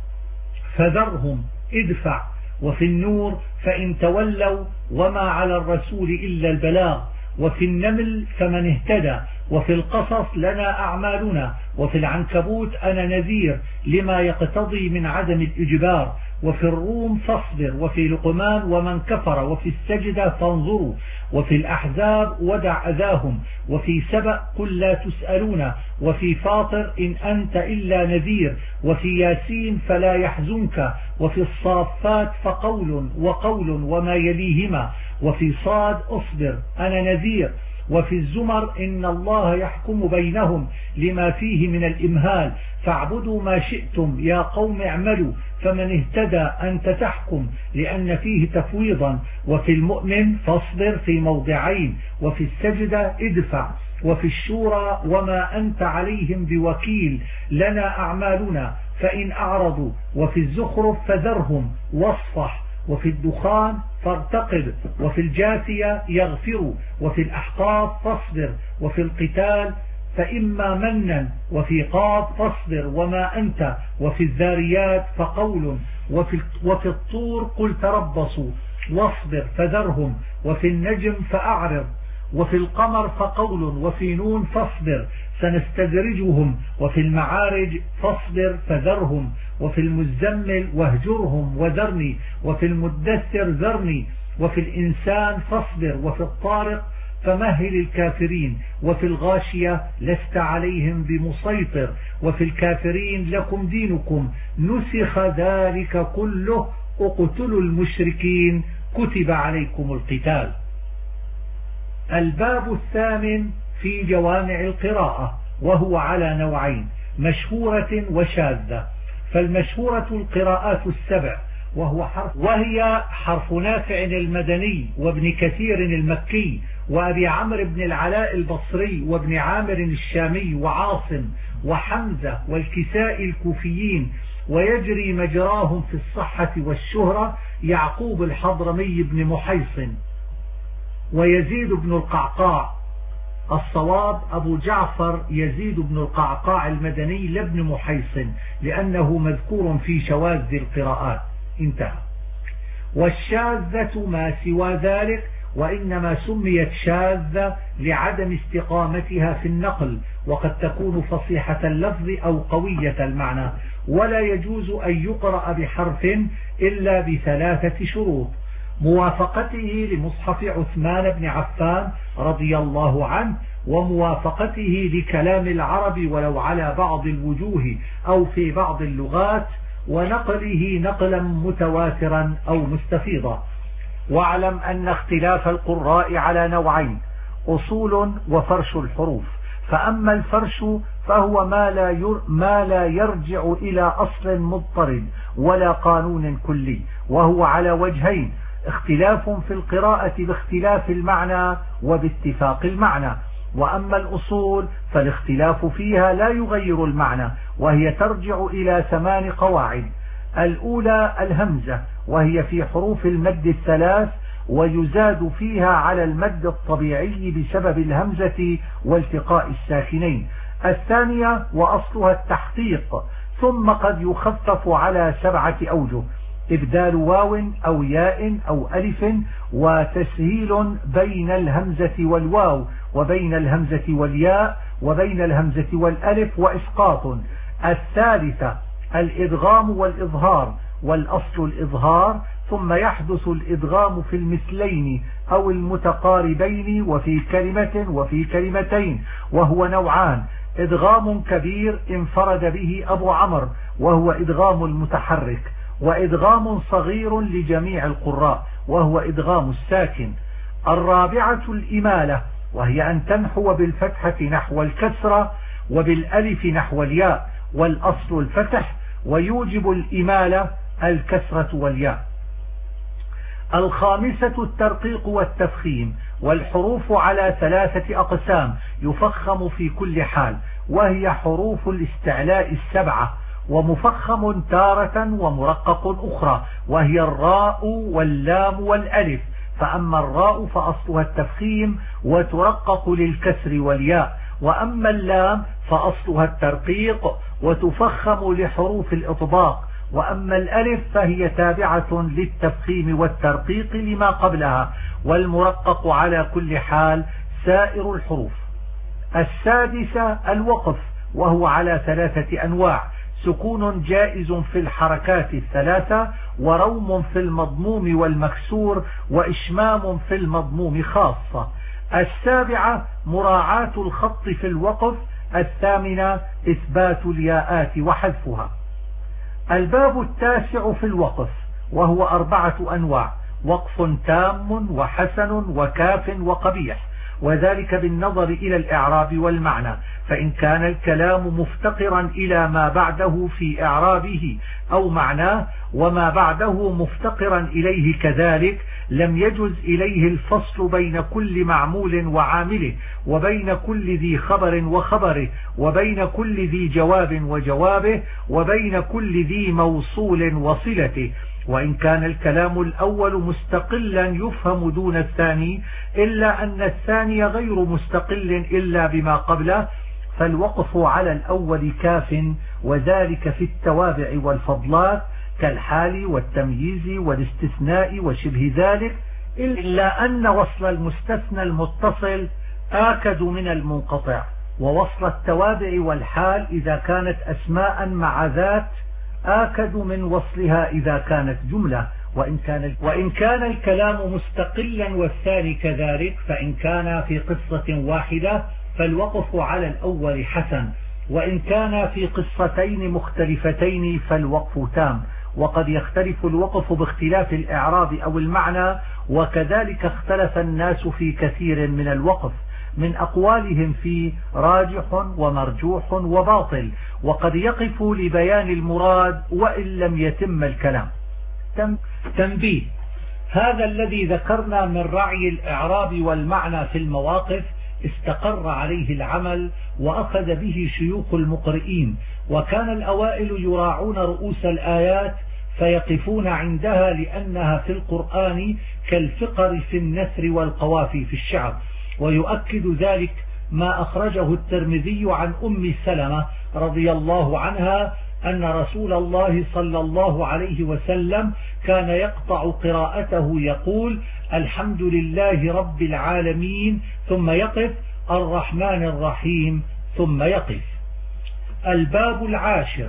فذرهم ادفع. وفي النور فإن تولوا وما على الرسول إلا البلاغ. وفي النمل فمن اهتدى. وفي القصص لنا أعمالنا. وفي العنكبوت أنا نذير لما يقتضي من عدم الإجبار. وفي الروم فاصبر. وفي لقمان ومن كفر. وفي السجدة فانظروا. وفي الأحزاب ودع أذاهم. وفي سبأ قل لا تسألون. وفي فاطر إن أنت إلا نذير. وفي ياسين فلا يحزنك. وفي الصافات فقول وقول وما يليهما. وفي صاد أصبر أنا نذير. وفي الزمر إن الله يحكم بينهم لما فيه من الإمهال. فاعبدوا ما شئتم يا قوم اعملوا. فمن اهتدى أنت تحكم لأن فيه تفويضا. وفي المؤمن فاصبر في موضعين. وفي السجدة ادفع. وفي الشورى وما أنت عليهم بوكيل لنا أعمالنا فإن أعرضوا. وفي الزخرف فذرهم واصفح. وفي الدخان فارتقب. وفي الجاثية يغفروا. وفي الأحقاف فاصبر. وفي القتال فإما منا. وفي قاف فاصبر وما أنت. وفي الذاريات فقول. وفي الطور قل تربصوا واصبر فذرهم. وفي النجم فأعرض. وفي القمر فقول. وفي نون فاصبر سنستدرجهم. وفي المعارج فاصبر فذرهم. وفي المزمل واهجرهم وذرني. وفي المدثر ذرني. وفي الإنسان فاصبر. وفي الطارق فمهل الكافرين. وفي الغاشية لست عليهم بمسيطر. وفي الكافرين لكم دينكم نسخ ذلك كله اقتلوا المشركين كتب عليكم القتال. الباب الثامن في جوامع القراءة وهو على نوعين مشهورة وشاذة. فالمشهورة القراءات السبع وهي حرف نافع المدني وابن كثير المكي وأبي عمرو بن العلاء البصري وابن عامر الشامي وعاصم وحمزة والكساء الكوفيين. ويجري مجراهم في الصحة والشهرة يعقوب الحضرمي بن محيصن ويزيد بن القعقاع. الصواب أبو جعفر يزيد بن القعقاع المدني لابن محيصن لأنه مذكور في شواذ القراءات. انتهى. والشاذة ما سوى ذلك وإنما سميت شاذة لعدم استقامتها في النقل وقد تكون فصيحة اللفظ أو قوية المعنى. ولا يجوز أن يقرأ بحرف إلا بثلاثة شروط: موافقته لمصحف عثمان بن عفان رضي الله عنه، وموافقته لكلام العرب ولو على بعض الوجوه أو في بعض اللغات، ونقله نقلا متواترا أو مستفيضا. واعلم أن اختلاف القراء على نوعين: أصول وفرش الحروف. فأما الفرش فهو ما لا يرجع إلى أصل مضطرد ولا قانون كلي، وهو على وجهين: اختلاف في القراءة باختلاف المعنى وباتفاق المعنى. وأما الأصول فالاختلاف فيها لا يغير المعنى، وهي ترجع إلى 8 قواعد. الأولى الهمزة، وهي في حروف المد الثلاث، ويزاد فيها على المد الطبيعي بسبب الهمزة والتقاء الساكنين. الثانية وأصلها التحقيق، ثم قد يخفف على 7 أوجه: إبدال واو أو ياء أو ألف، وتسهيل بين الهمزة والواو وبين الهمزة والياء وبين الهمزة والألف، وإسقاط. الثالثة الإدغام والإظهار، والأصل الإظهار، ثم يحدث الإدغام في المثلين أو المتقاربين وفي كلمة وفي كلمتين، وهو نوعان: إدغام كبير انفرد به أبو عمرو وهو إدغام المتحرك، وإدغام صغير لجميع القراء وهو إدغام الساكن. الرابعة الإمالة، وهي أن تنحو بالفتحة نحو الكسرة وبالألف نحو الياء، والأصل الفتح، ويوجب الإمالة الكسرة والياء. الخامسة الترقيق والتفخيم، والحروف على 3 أقسام يفخم في كل حال، وهي حروف الاستعلاء 7، ومفخم تارة ومرقق أخرى، وهي الراء واللام والألف. فأما الراء فأصلها التفخيم وترقق للكسر والياء، وأما اللام فأصلها الترقيق وتفخم لحروف الإطباق، وأما الألف فهي تابعة للتفخيم والترقيق لما قبلها، والمرقق على كل حال سائر الحروف. السادسة الوقف، وهو على 3 أنواع: سكون جائز في الحركات 3، وروم في المضموم والمكسور، وإشمام في المضموم خاصة. السابعة مراعاة الخط في الوقف. الثامنة إثبات الياءات وحذفها. الباب التاسع في الوقف، وهو 4 أنواع: وقف تام وحسن وكاف وقبيح، وذلك بالنظر إلى الإعراب والمعنى، فإن كان الكلام مفتقرا إلى ما بعده في إعرابه أو معناه وما بعده مفتقرا إليه كذلك، لم يجز إليه الفصل بين كل معمول وعامله، وبين كل ذي خبر وخبره، وبين كل ذي جواب وجوابه، وبين كل ذي موصول وصلته. وإن كان الكلام الأول مستقلا يفهم دون الثاني، إلا أن الثاني غير مستقل إلا بما قبله، فالوقف على الأول كاف، وذلك في التوابع والفضلات كالحال والتمييز والاستثناء وشبه ذلك، إلا أن وصل المستثنى المتصل آكد من المنقطع، ووصل التوابع والحال إذا كانت أسماء مع ذات آكد من وصلها إذا كانت جملة. وإن كان الكلام مستقلا والثاني كذلك، فإن كان في قصة واحدة فالوقف على الأول حسن، وإن كان في قصتين مختلفتين فالوقف تام. وقد يختلف الوقف باختلاف الإعراب أو المعنى، وكذلك اختلف الناس في كثير من الوقف، من أقوالهم في راجح ومرجوح وباطل، وقد يقف لبيان المراد وإن لم يتم الكلام. تنبيه: هذا الذي ذكرنا من رعي الإعراب والمعنى في المواقف استقر عليه العمل وأخذ به شيوخ المقرئين، وكان الأوائل يراعون رؤوس الآيات فيقفون عندها لأنها في القرآن كالفقر في النثر والقوافي في الشعر. ويؤكد ذلك ما أخرجه الترمذي عن أم سلمة رضي الله عنها أن رسول الله صلى الله عليه وسلم كان يقطع قراءته يقول: الحمد لله رب العالمين، ثم يقف: الرحمن الرحيم، ثم يقف. الباب العاشر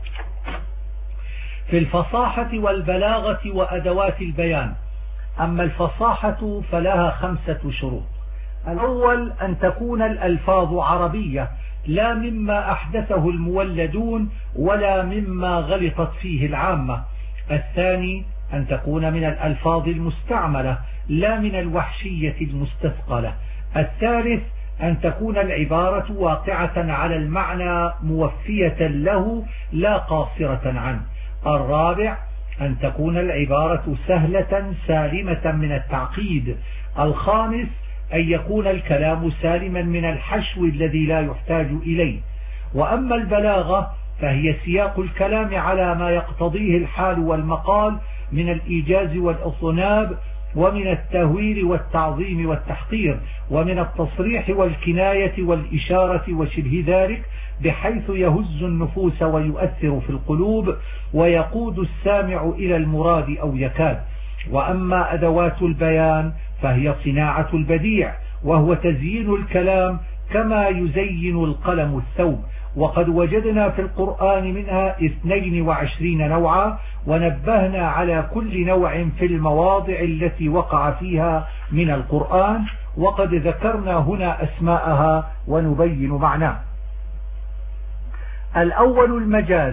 في الفصاحة والبلاغة وأدوات البيان. أما الفصاحة فلها 5 شروط: الأول أن تكون الألفاظ عربية، لا مما أحدثه المولدون ولا مما غلطت فيه العامة. الثاني أن تكون من الألفاظ المستعملة، لا من الوحشية المستثقلة. الثالث أن تكون العبارة واقعة على المعنى موفية له لا قاصرة عنه. الرابع أن تكون العبارة سهلة سالمة من التعقيد. الخامس أن يكون الكلام سالما من الحشو الذي لا يحتاج إليه. وأما البلاغة فهي سياق الكلام على ما يقتضيه الحال والمقال من الإيجاز والإطناب، ومن التهويل والتعظيم والتحقير، ومن التصريح والكناية والإشارة وشبه ذلك، بحيث يهز النفوس ويؤثر في القلوب ويقود السامع إلى المراد أو يكاد. وأما أدوات البيان فهي صناعة البديع، وهو تزيين الكلام كما يزين القلم الثوب. وقد وجدنا في القرآن منها 22 نوعا، ونبهنا على كل نوع في المواضع التي وقع فيها من القرآن، وقد ذكرنا هنا أسماءها ونبين معناه. الأول المجاز،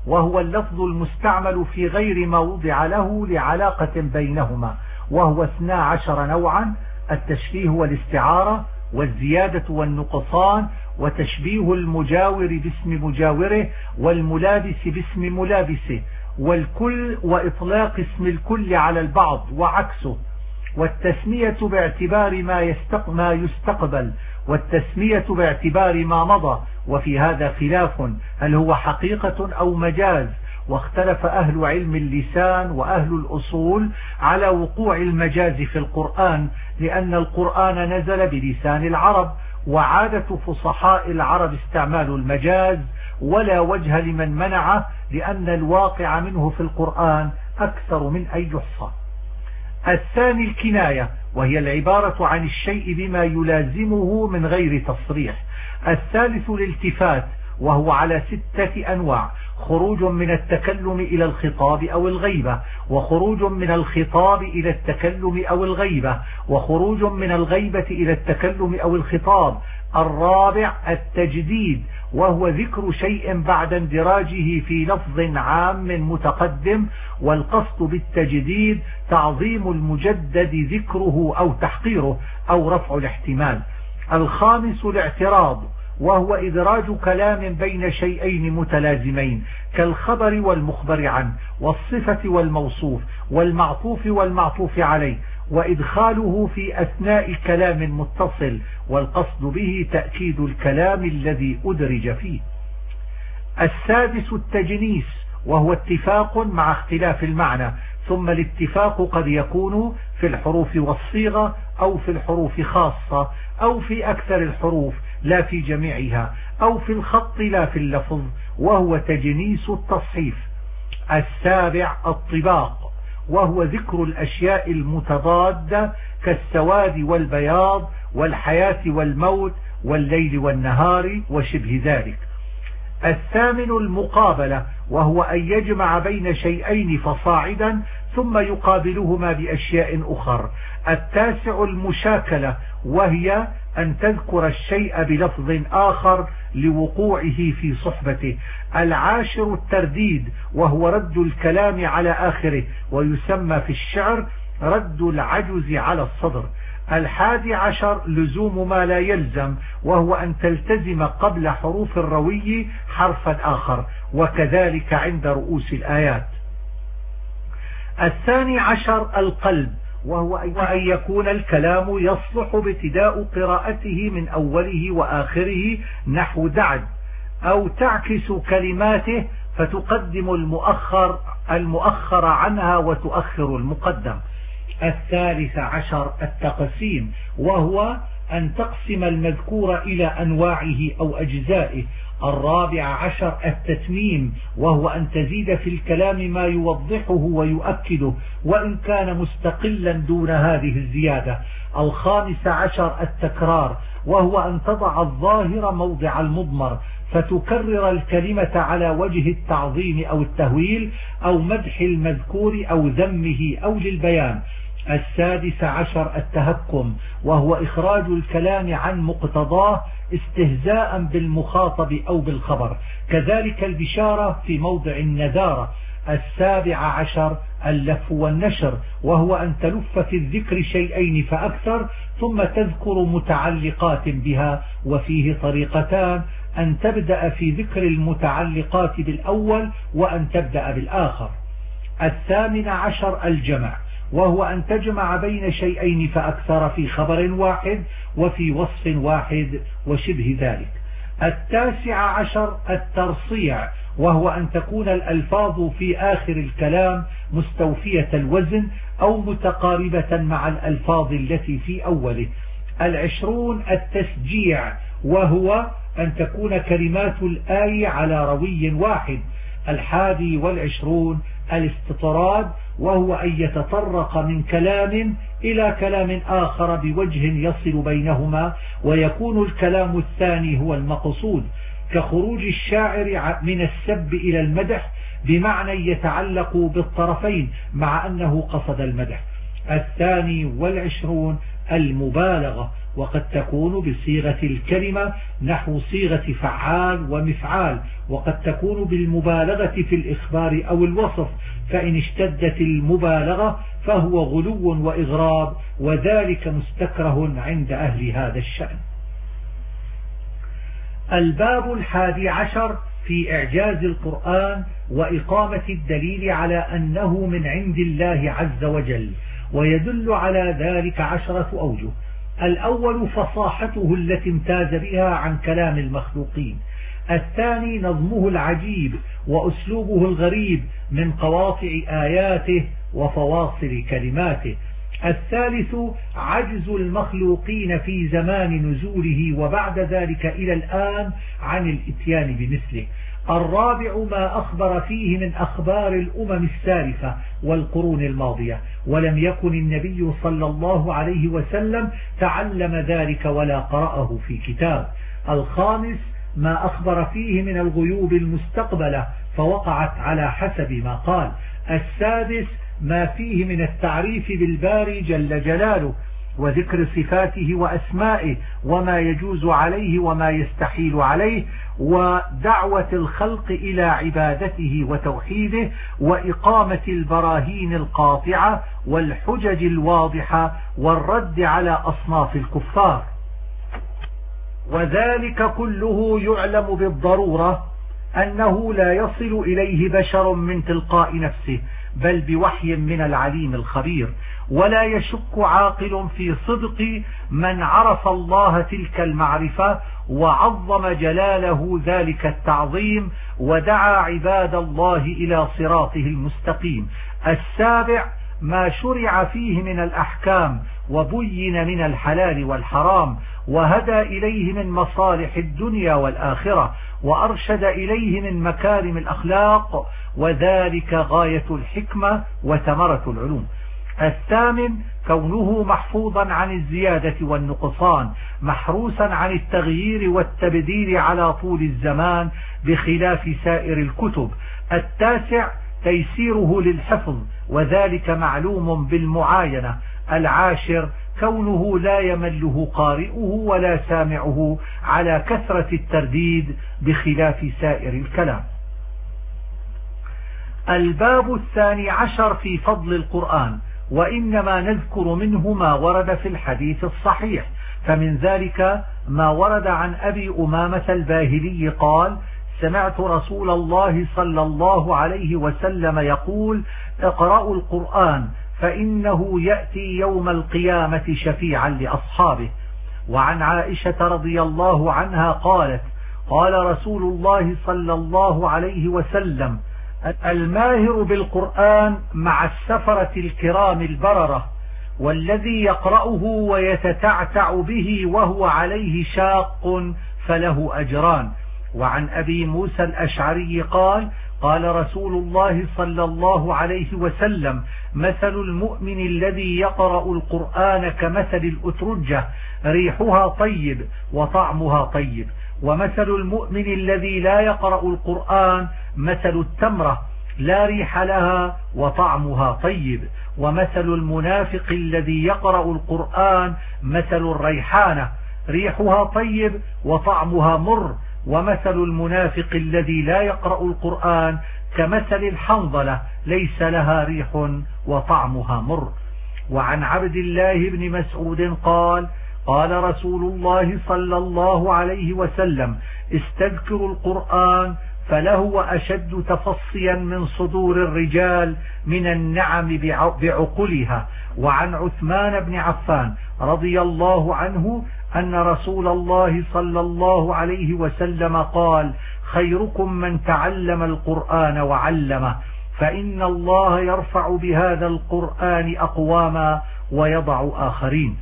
وهو اللفظ المستعمل في غير ما وضع له لعلاقة بينهما، وهو 12 نوعا: التشبيه والاستعارة، والزيادة والنقصان، وتشبيه المجاور باسم مجاوره، والملابس باسم ملابسه، والكل، وإطلاق اسم الكل على البعض وعكسه، والتسمية باعتبار ما يستقبل، والتسمية باعتبار ما مضى. وفي هذا خلاف، هل هو حقيقة أو مجاز؟ واختلف أهل علم اللسان وأهل الأصول على وقوع المجاز في القرآن، لأن القرآن نزل بلسان العرب، وعادة فصحاء العرب استعمال المجاز، ولا وجه لمن منعه، لأن الواقع منه في القرآن أكثر من أن يحصى. الثاني الكناية، وهي العبارة عن الشيء بما يلازمه من غير تصريح. الثالث الالتفات، وهو على 6 أنواع: خروج من التكلم إلى الخطاب أو الغيبة، وخروج من الخطاب إلى التكلم أو الغيبة، وخروج من الغيبة إلى التكلم أو الخطاب. الرابع التجديد، وهو ذكر شيء بعد اندراجه في لفظ عام متقدم، والقصد بالتجديد تعظيم المجدد ذكره أو تحقيره أو رفع الاحتمال. الخامس الاعتراض، وهو إدراج كلام بين شيئين متلازمين كالخبر والمخبر عنه، والصفة والموصوف، والمعطوف والمعطوف عليه، وإدخاله في أثناء كلام متصل، والقصد به تأكيد الكلام الذي أدرج فيه. السادس التجنيس، وهو اتفاق مع اختلاف المعنى، ثم الاتفاق قد يكون في الحروف والصيغة، أو في الحروف خاصة، أو في أكثر الحروف لا في جميعها، أو في الخط لا في اللفظ، وهو تجنيس التصحيف. السابع الطباق، وهو ذكر الأشياء المتضادة كالسواد والبياض، والحياة والموت، والليل والنهار، وشبه ذلك. الثامن المقابلة، وهو أن يجمع بين شيئين فصاعدا ثم يقابلهما بأشياء أخر. التاسع المشاكلة، وهي أن تذكر الشيء بلفظ آخر لوقوعه في صحبته. العاشر الترديد، وهو رد الكلام على آخره، ويسمى في الشعر رد العجز على الصدر. 11 لزوم ما لا يلزم، وهو أن تلتزم قبل حروف الروي حرفا آخر، وكذلك عند رؤوس الآيات. 12 القلب، وهو أن يكون الكلام يصلح بابتداء قراءته من أوله وآخره نحو دعد، أو تعكس كلماته فتقدم المؤخر عنها وتؤخر المقدم. 13 التقسيم، وهو أن تقسم المذكور إلى أنواعه أو أجزائه. 14 التتميم، وهو أن تزيد في الكلام ما يوضحه ويؤكده وإن كان مستقلا دون هذه الزيادة. 15 التكرار، وهو أن تضع الظاهر موضع المضمر فتكرر الكلمة على وجه التعظيم أو التهويل أو مدح المذكور أو ذمه أو للبيان. 16 التهكم، وهو إخراج الكلام عن مقتضاه استهزاء بالمخاطب أو بالخبر، كذلك البشارة في موضع النذارة. 17 اللف والنشر، وهو أن تلف في الذكر شيئين فأكثر ثم تذكر متعلقات بها، وفيه طريقتان: أن تبدأ في ذكر المتعلقات بالأول، وأن تبدأ بالآخر. 18 الجمع، وهو أن تجمع بين شيئين فأكثر في خبر واحد وفي وصف واحد وشبه ذلك. 19 الترصيع، وهو أن تكون الألفاظ في آخر الكلام مستوفية الوزن أو متقاربة مع الألفاظ التي في أوله. 20 التسجيع، وهو أن تكون كلمات الآية على روي واحد. 21 الاستطراد، وهو أن يتطرق من كلام إلى كلام آخر بوجه يصل بينهما، ويكون الكلام الثاني هو المقصود، كخروج الشاعر من السب إلى المدح بمعنى يتعلق بالطرفين مع أنه قصد المدح. 22 المبالغة، وقد تكون بصيغة الكلمة نحو صيغة فعال ومفعال، وقد تكون بالمبالغة في الإخبار أو الوصف، فإن اشتدت المبالغة فهو غلو وإغراب، وذلك مستكره عند أهل هذا الشأن. الباب 11 في إعجاز القرآن وإقامة الدليل على أنه من عند الله عز وجل، ويدل على ذلك 10 أوجه. الأول فصاحته التي امتاز بها عن كلام المخلوقين. الثاني نظمه العجيب وأسلوبه الغريب من قواطع آياته وفواصل كلماته. الثالث عجز المخلوقين في زمان نزوله وبعد ذلك إلى الآن عن الإتيان بمثله. الرابع ما أخبر فيه من أخبار الأمم السالفة والقرون الماضية، ولم يكن النبي صلى الله عليه وسلم تعلم ذلك ولا قرأه في كتاب. الخامس ما أخبر فيه من الغيوب المستقبلة فوقعت على حسب ما قال. السادس ما فيه من التعريف بالباري جل جلاله وذكر صفاته وأسمائه وما يجوز عليه وما يستحيل عليه، ودعوة الخلق إلى عبادته وتوحيده، وإقامة البراهين القاطعة والحجج الواضحة والرد على أصناف الكفار. وذلك كله يعلم بالضرورة أنه لا يصل إليه بشر من تلقاء نفسه، بل بوحي من العليم الخبير. ولا يشك عاقل في صدق من عرف الله تلك المعرفة وعظم جلاله ذلك التعظيم ودعا عباد الله إلى صراطه المستقيم. السابع ما شرع فيه من الأحكام وبين من الحلال والحرام وهدى إليه من مصالح الدنيا والآخرة وأرشد إليه من مكارم الأخلاق، وذلك غاية الحكمة وثمرة العلوم. الثامن كونه محفوظا عن الزيادة والنقصان، محروسا عن التغيير والتبديل على طول الزمان بخلاف سائر الكتب. التاسع تيسيره للحفظ، وذلك معلوم بالمعاينة. العاشر كونه لا يمله قارئه ولا سامعه على كثرة الترديد بخلاف سائر الكلام. الباب 12 في فضل القرآن، وإنما نذكر منه ما ورد في الحديث الصحيح. فمن ذلك ما ورد عن أبي أمامة الباهلي قال: سمعت رسول الله صلى الله عليه وسلم يقول: اقرأوا القرآن فإنه يأتي يوم القيامة شفيعا لأصحابه. وعن عائشة رضي الله عنها قالت: قال رسول الله صلى الله عليه وسلم: الماهر بالقرآن مع السفرة الكرام البررة، والذي يقرأه ويتتعتع به وهو عليه شاق فله أجران. وعن أبي موسى الأشعري قال: قال رسول الله صلى الله عليه وسلم: مثل المؤمن الذي يقرأ القرآن كمثل الأترجة، ريحها طيب وطعمها طيب. ومثل المؤمن الذي لا يقرأ القرآن مثل التمرة، لا ريح لها وطعمها طيب. ومثل المنافق الذي يقرأ القرآن مثل الريحانة، ريحها طيب وطعمها مر. ومثل المنافق الذي لا يقرأ القرآن كمثل الحنظلة، ليس لها ريح وطعمها مر. وعن عبد الله بن مسعود قال: قال رسول الله صلى الله عليه وسلم: استذكروا القرآن فلهو أشد تفصيا من صدور الرجال من النعم بعقلها. وعن عثمان بن عفان رضي الله عنه أن رسول الله صلى الله عليه وسلم قال: خيركم من تعلم القرآن وعلمه، فإن الله يرفع بهذا القرآن أقواما ويضع آخرين.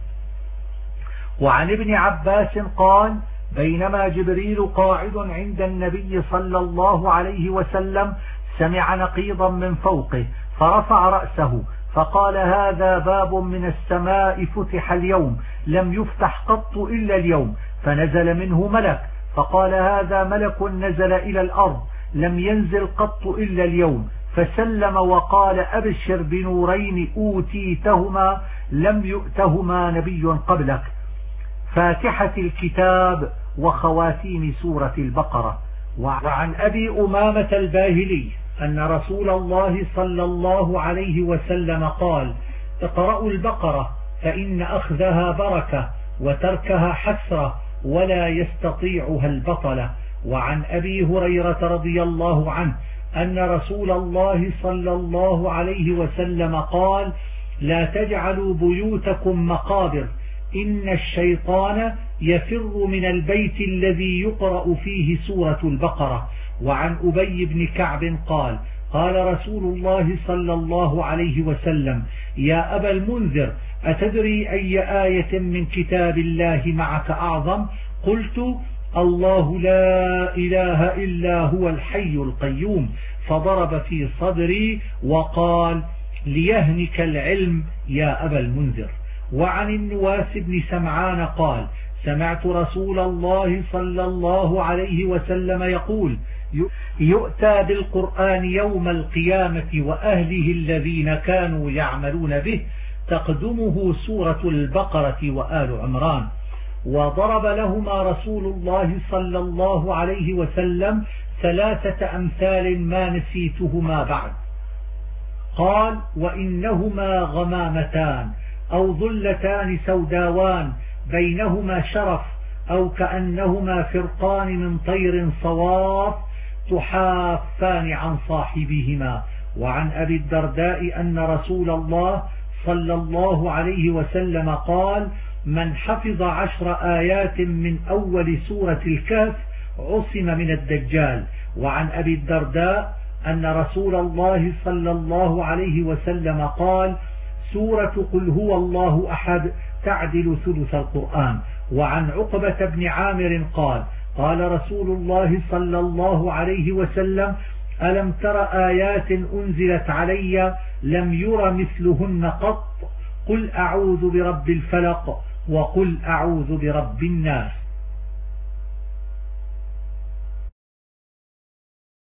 وعن ابن عباس قال: بينما جبريل قاعد عند النبي صلى الله عليه وسلم سمع نقيضا من فوقه فرفع رأسه فقال: هذا باب من السماء فتح اليوم لم يفتح قط إلا اليوم. فنزل منه ملك فقال: هذا ملك نزل إلى الأرض لم ينزل قط إلا اليوم. فسلم وقال: أبشر بنورين أوتيتهما لم يؤتهما نبي قبلك. فاتحة الكتاب وخواتيم سورة البقرة. وعن أبي أمامة الباهلي أن رسول الله صلى الله عليه وسلم قال: اقرأوا البقرة فإن أخذها بركة وتركها حسرة ولا يستطيعها البطلة. وعن أبي هريرة رضي الله عنه أن رسول الله صلى الله عليه وسلم قال: لا تجعلوا بيوتكم مقابر، إن الشيطان يفر من البيت الذي يقرأ فيه سورة البقرة. وعن أبي بن كعب قال: قال رسول الله صلى الله عليه وسلم: يا أبا المنذر، أتدري أي آية من كتاب الله معك أعظم؟ قلت: الله لا إله إلا هو الحي القيوم. فضرب في صدري وقال: ليهنك العلم يا أبا المنذر. وعن النواس بن سمعان قال: سمعت رسول الله صلى الله عليه وسلم يقول: يؤتى بالقرآن يوم القيامة وأهله الذين كانوا يعملون به، تقدمه سورة البقرة وآل عمران. وضرب لهما رسول الله صلى الله عليه وسلم 3 أمثال ما نسيتهما بعد. قال: وإنهما غمامتان أو ظلتان سوداوان بينهما شرف، أو كأنهما فرقان من طير صواف تحافان عن صاحبهما. وعن أبي الدرداء أن رسول الله صلى الله عليه وسلم قال: من حفظ 10 آيات من أول سورة الكهف عصم من الدجال. وعن أبي الدرداء أن رسول الله صلى الله عليه وسلم قال: سورة قل هو الله أحد تعدل ثلث القرآن. وعن عقبة بن عامر قال: قال رسول الله صلى الله عليه وسلم: ألم تر آيات أنزلت علي لم ير مثلهن قط، قل أعوذ برب الفلق وقل أعوذ برب الناس.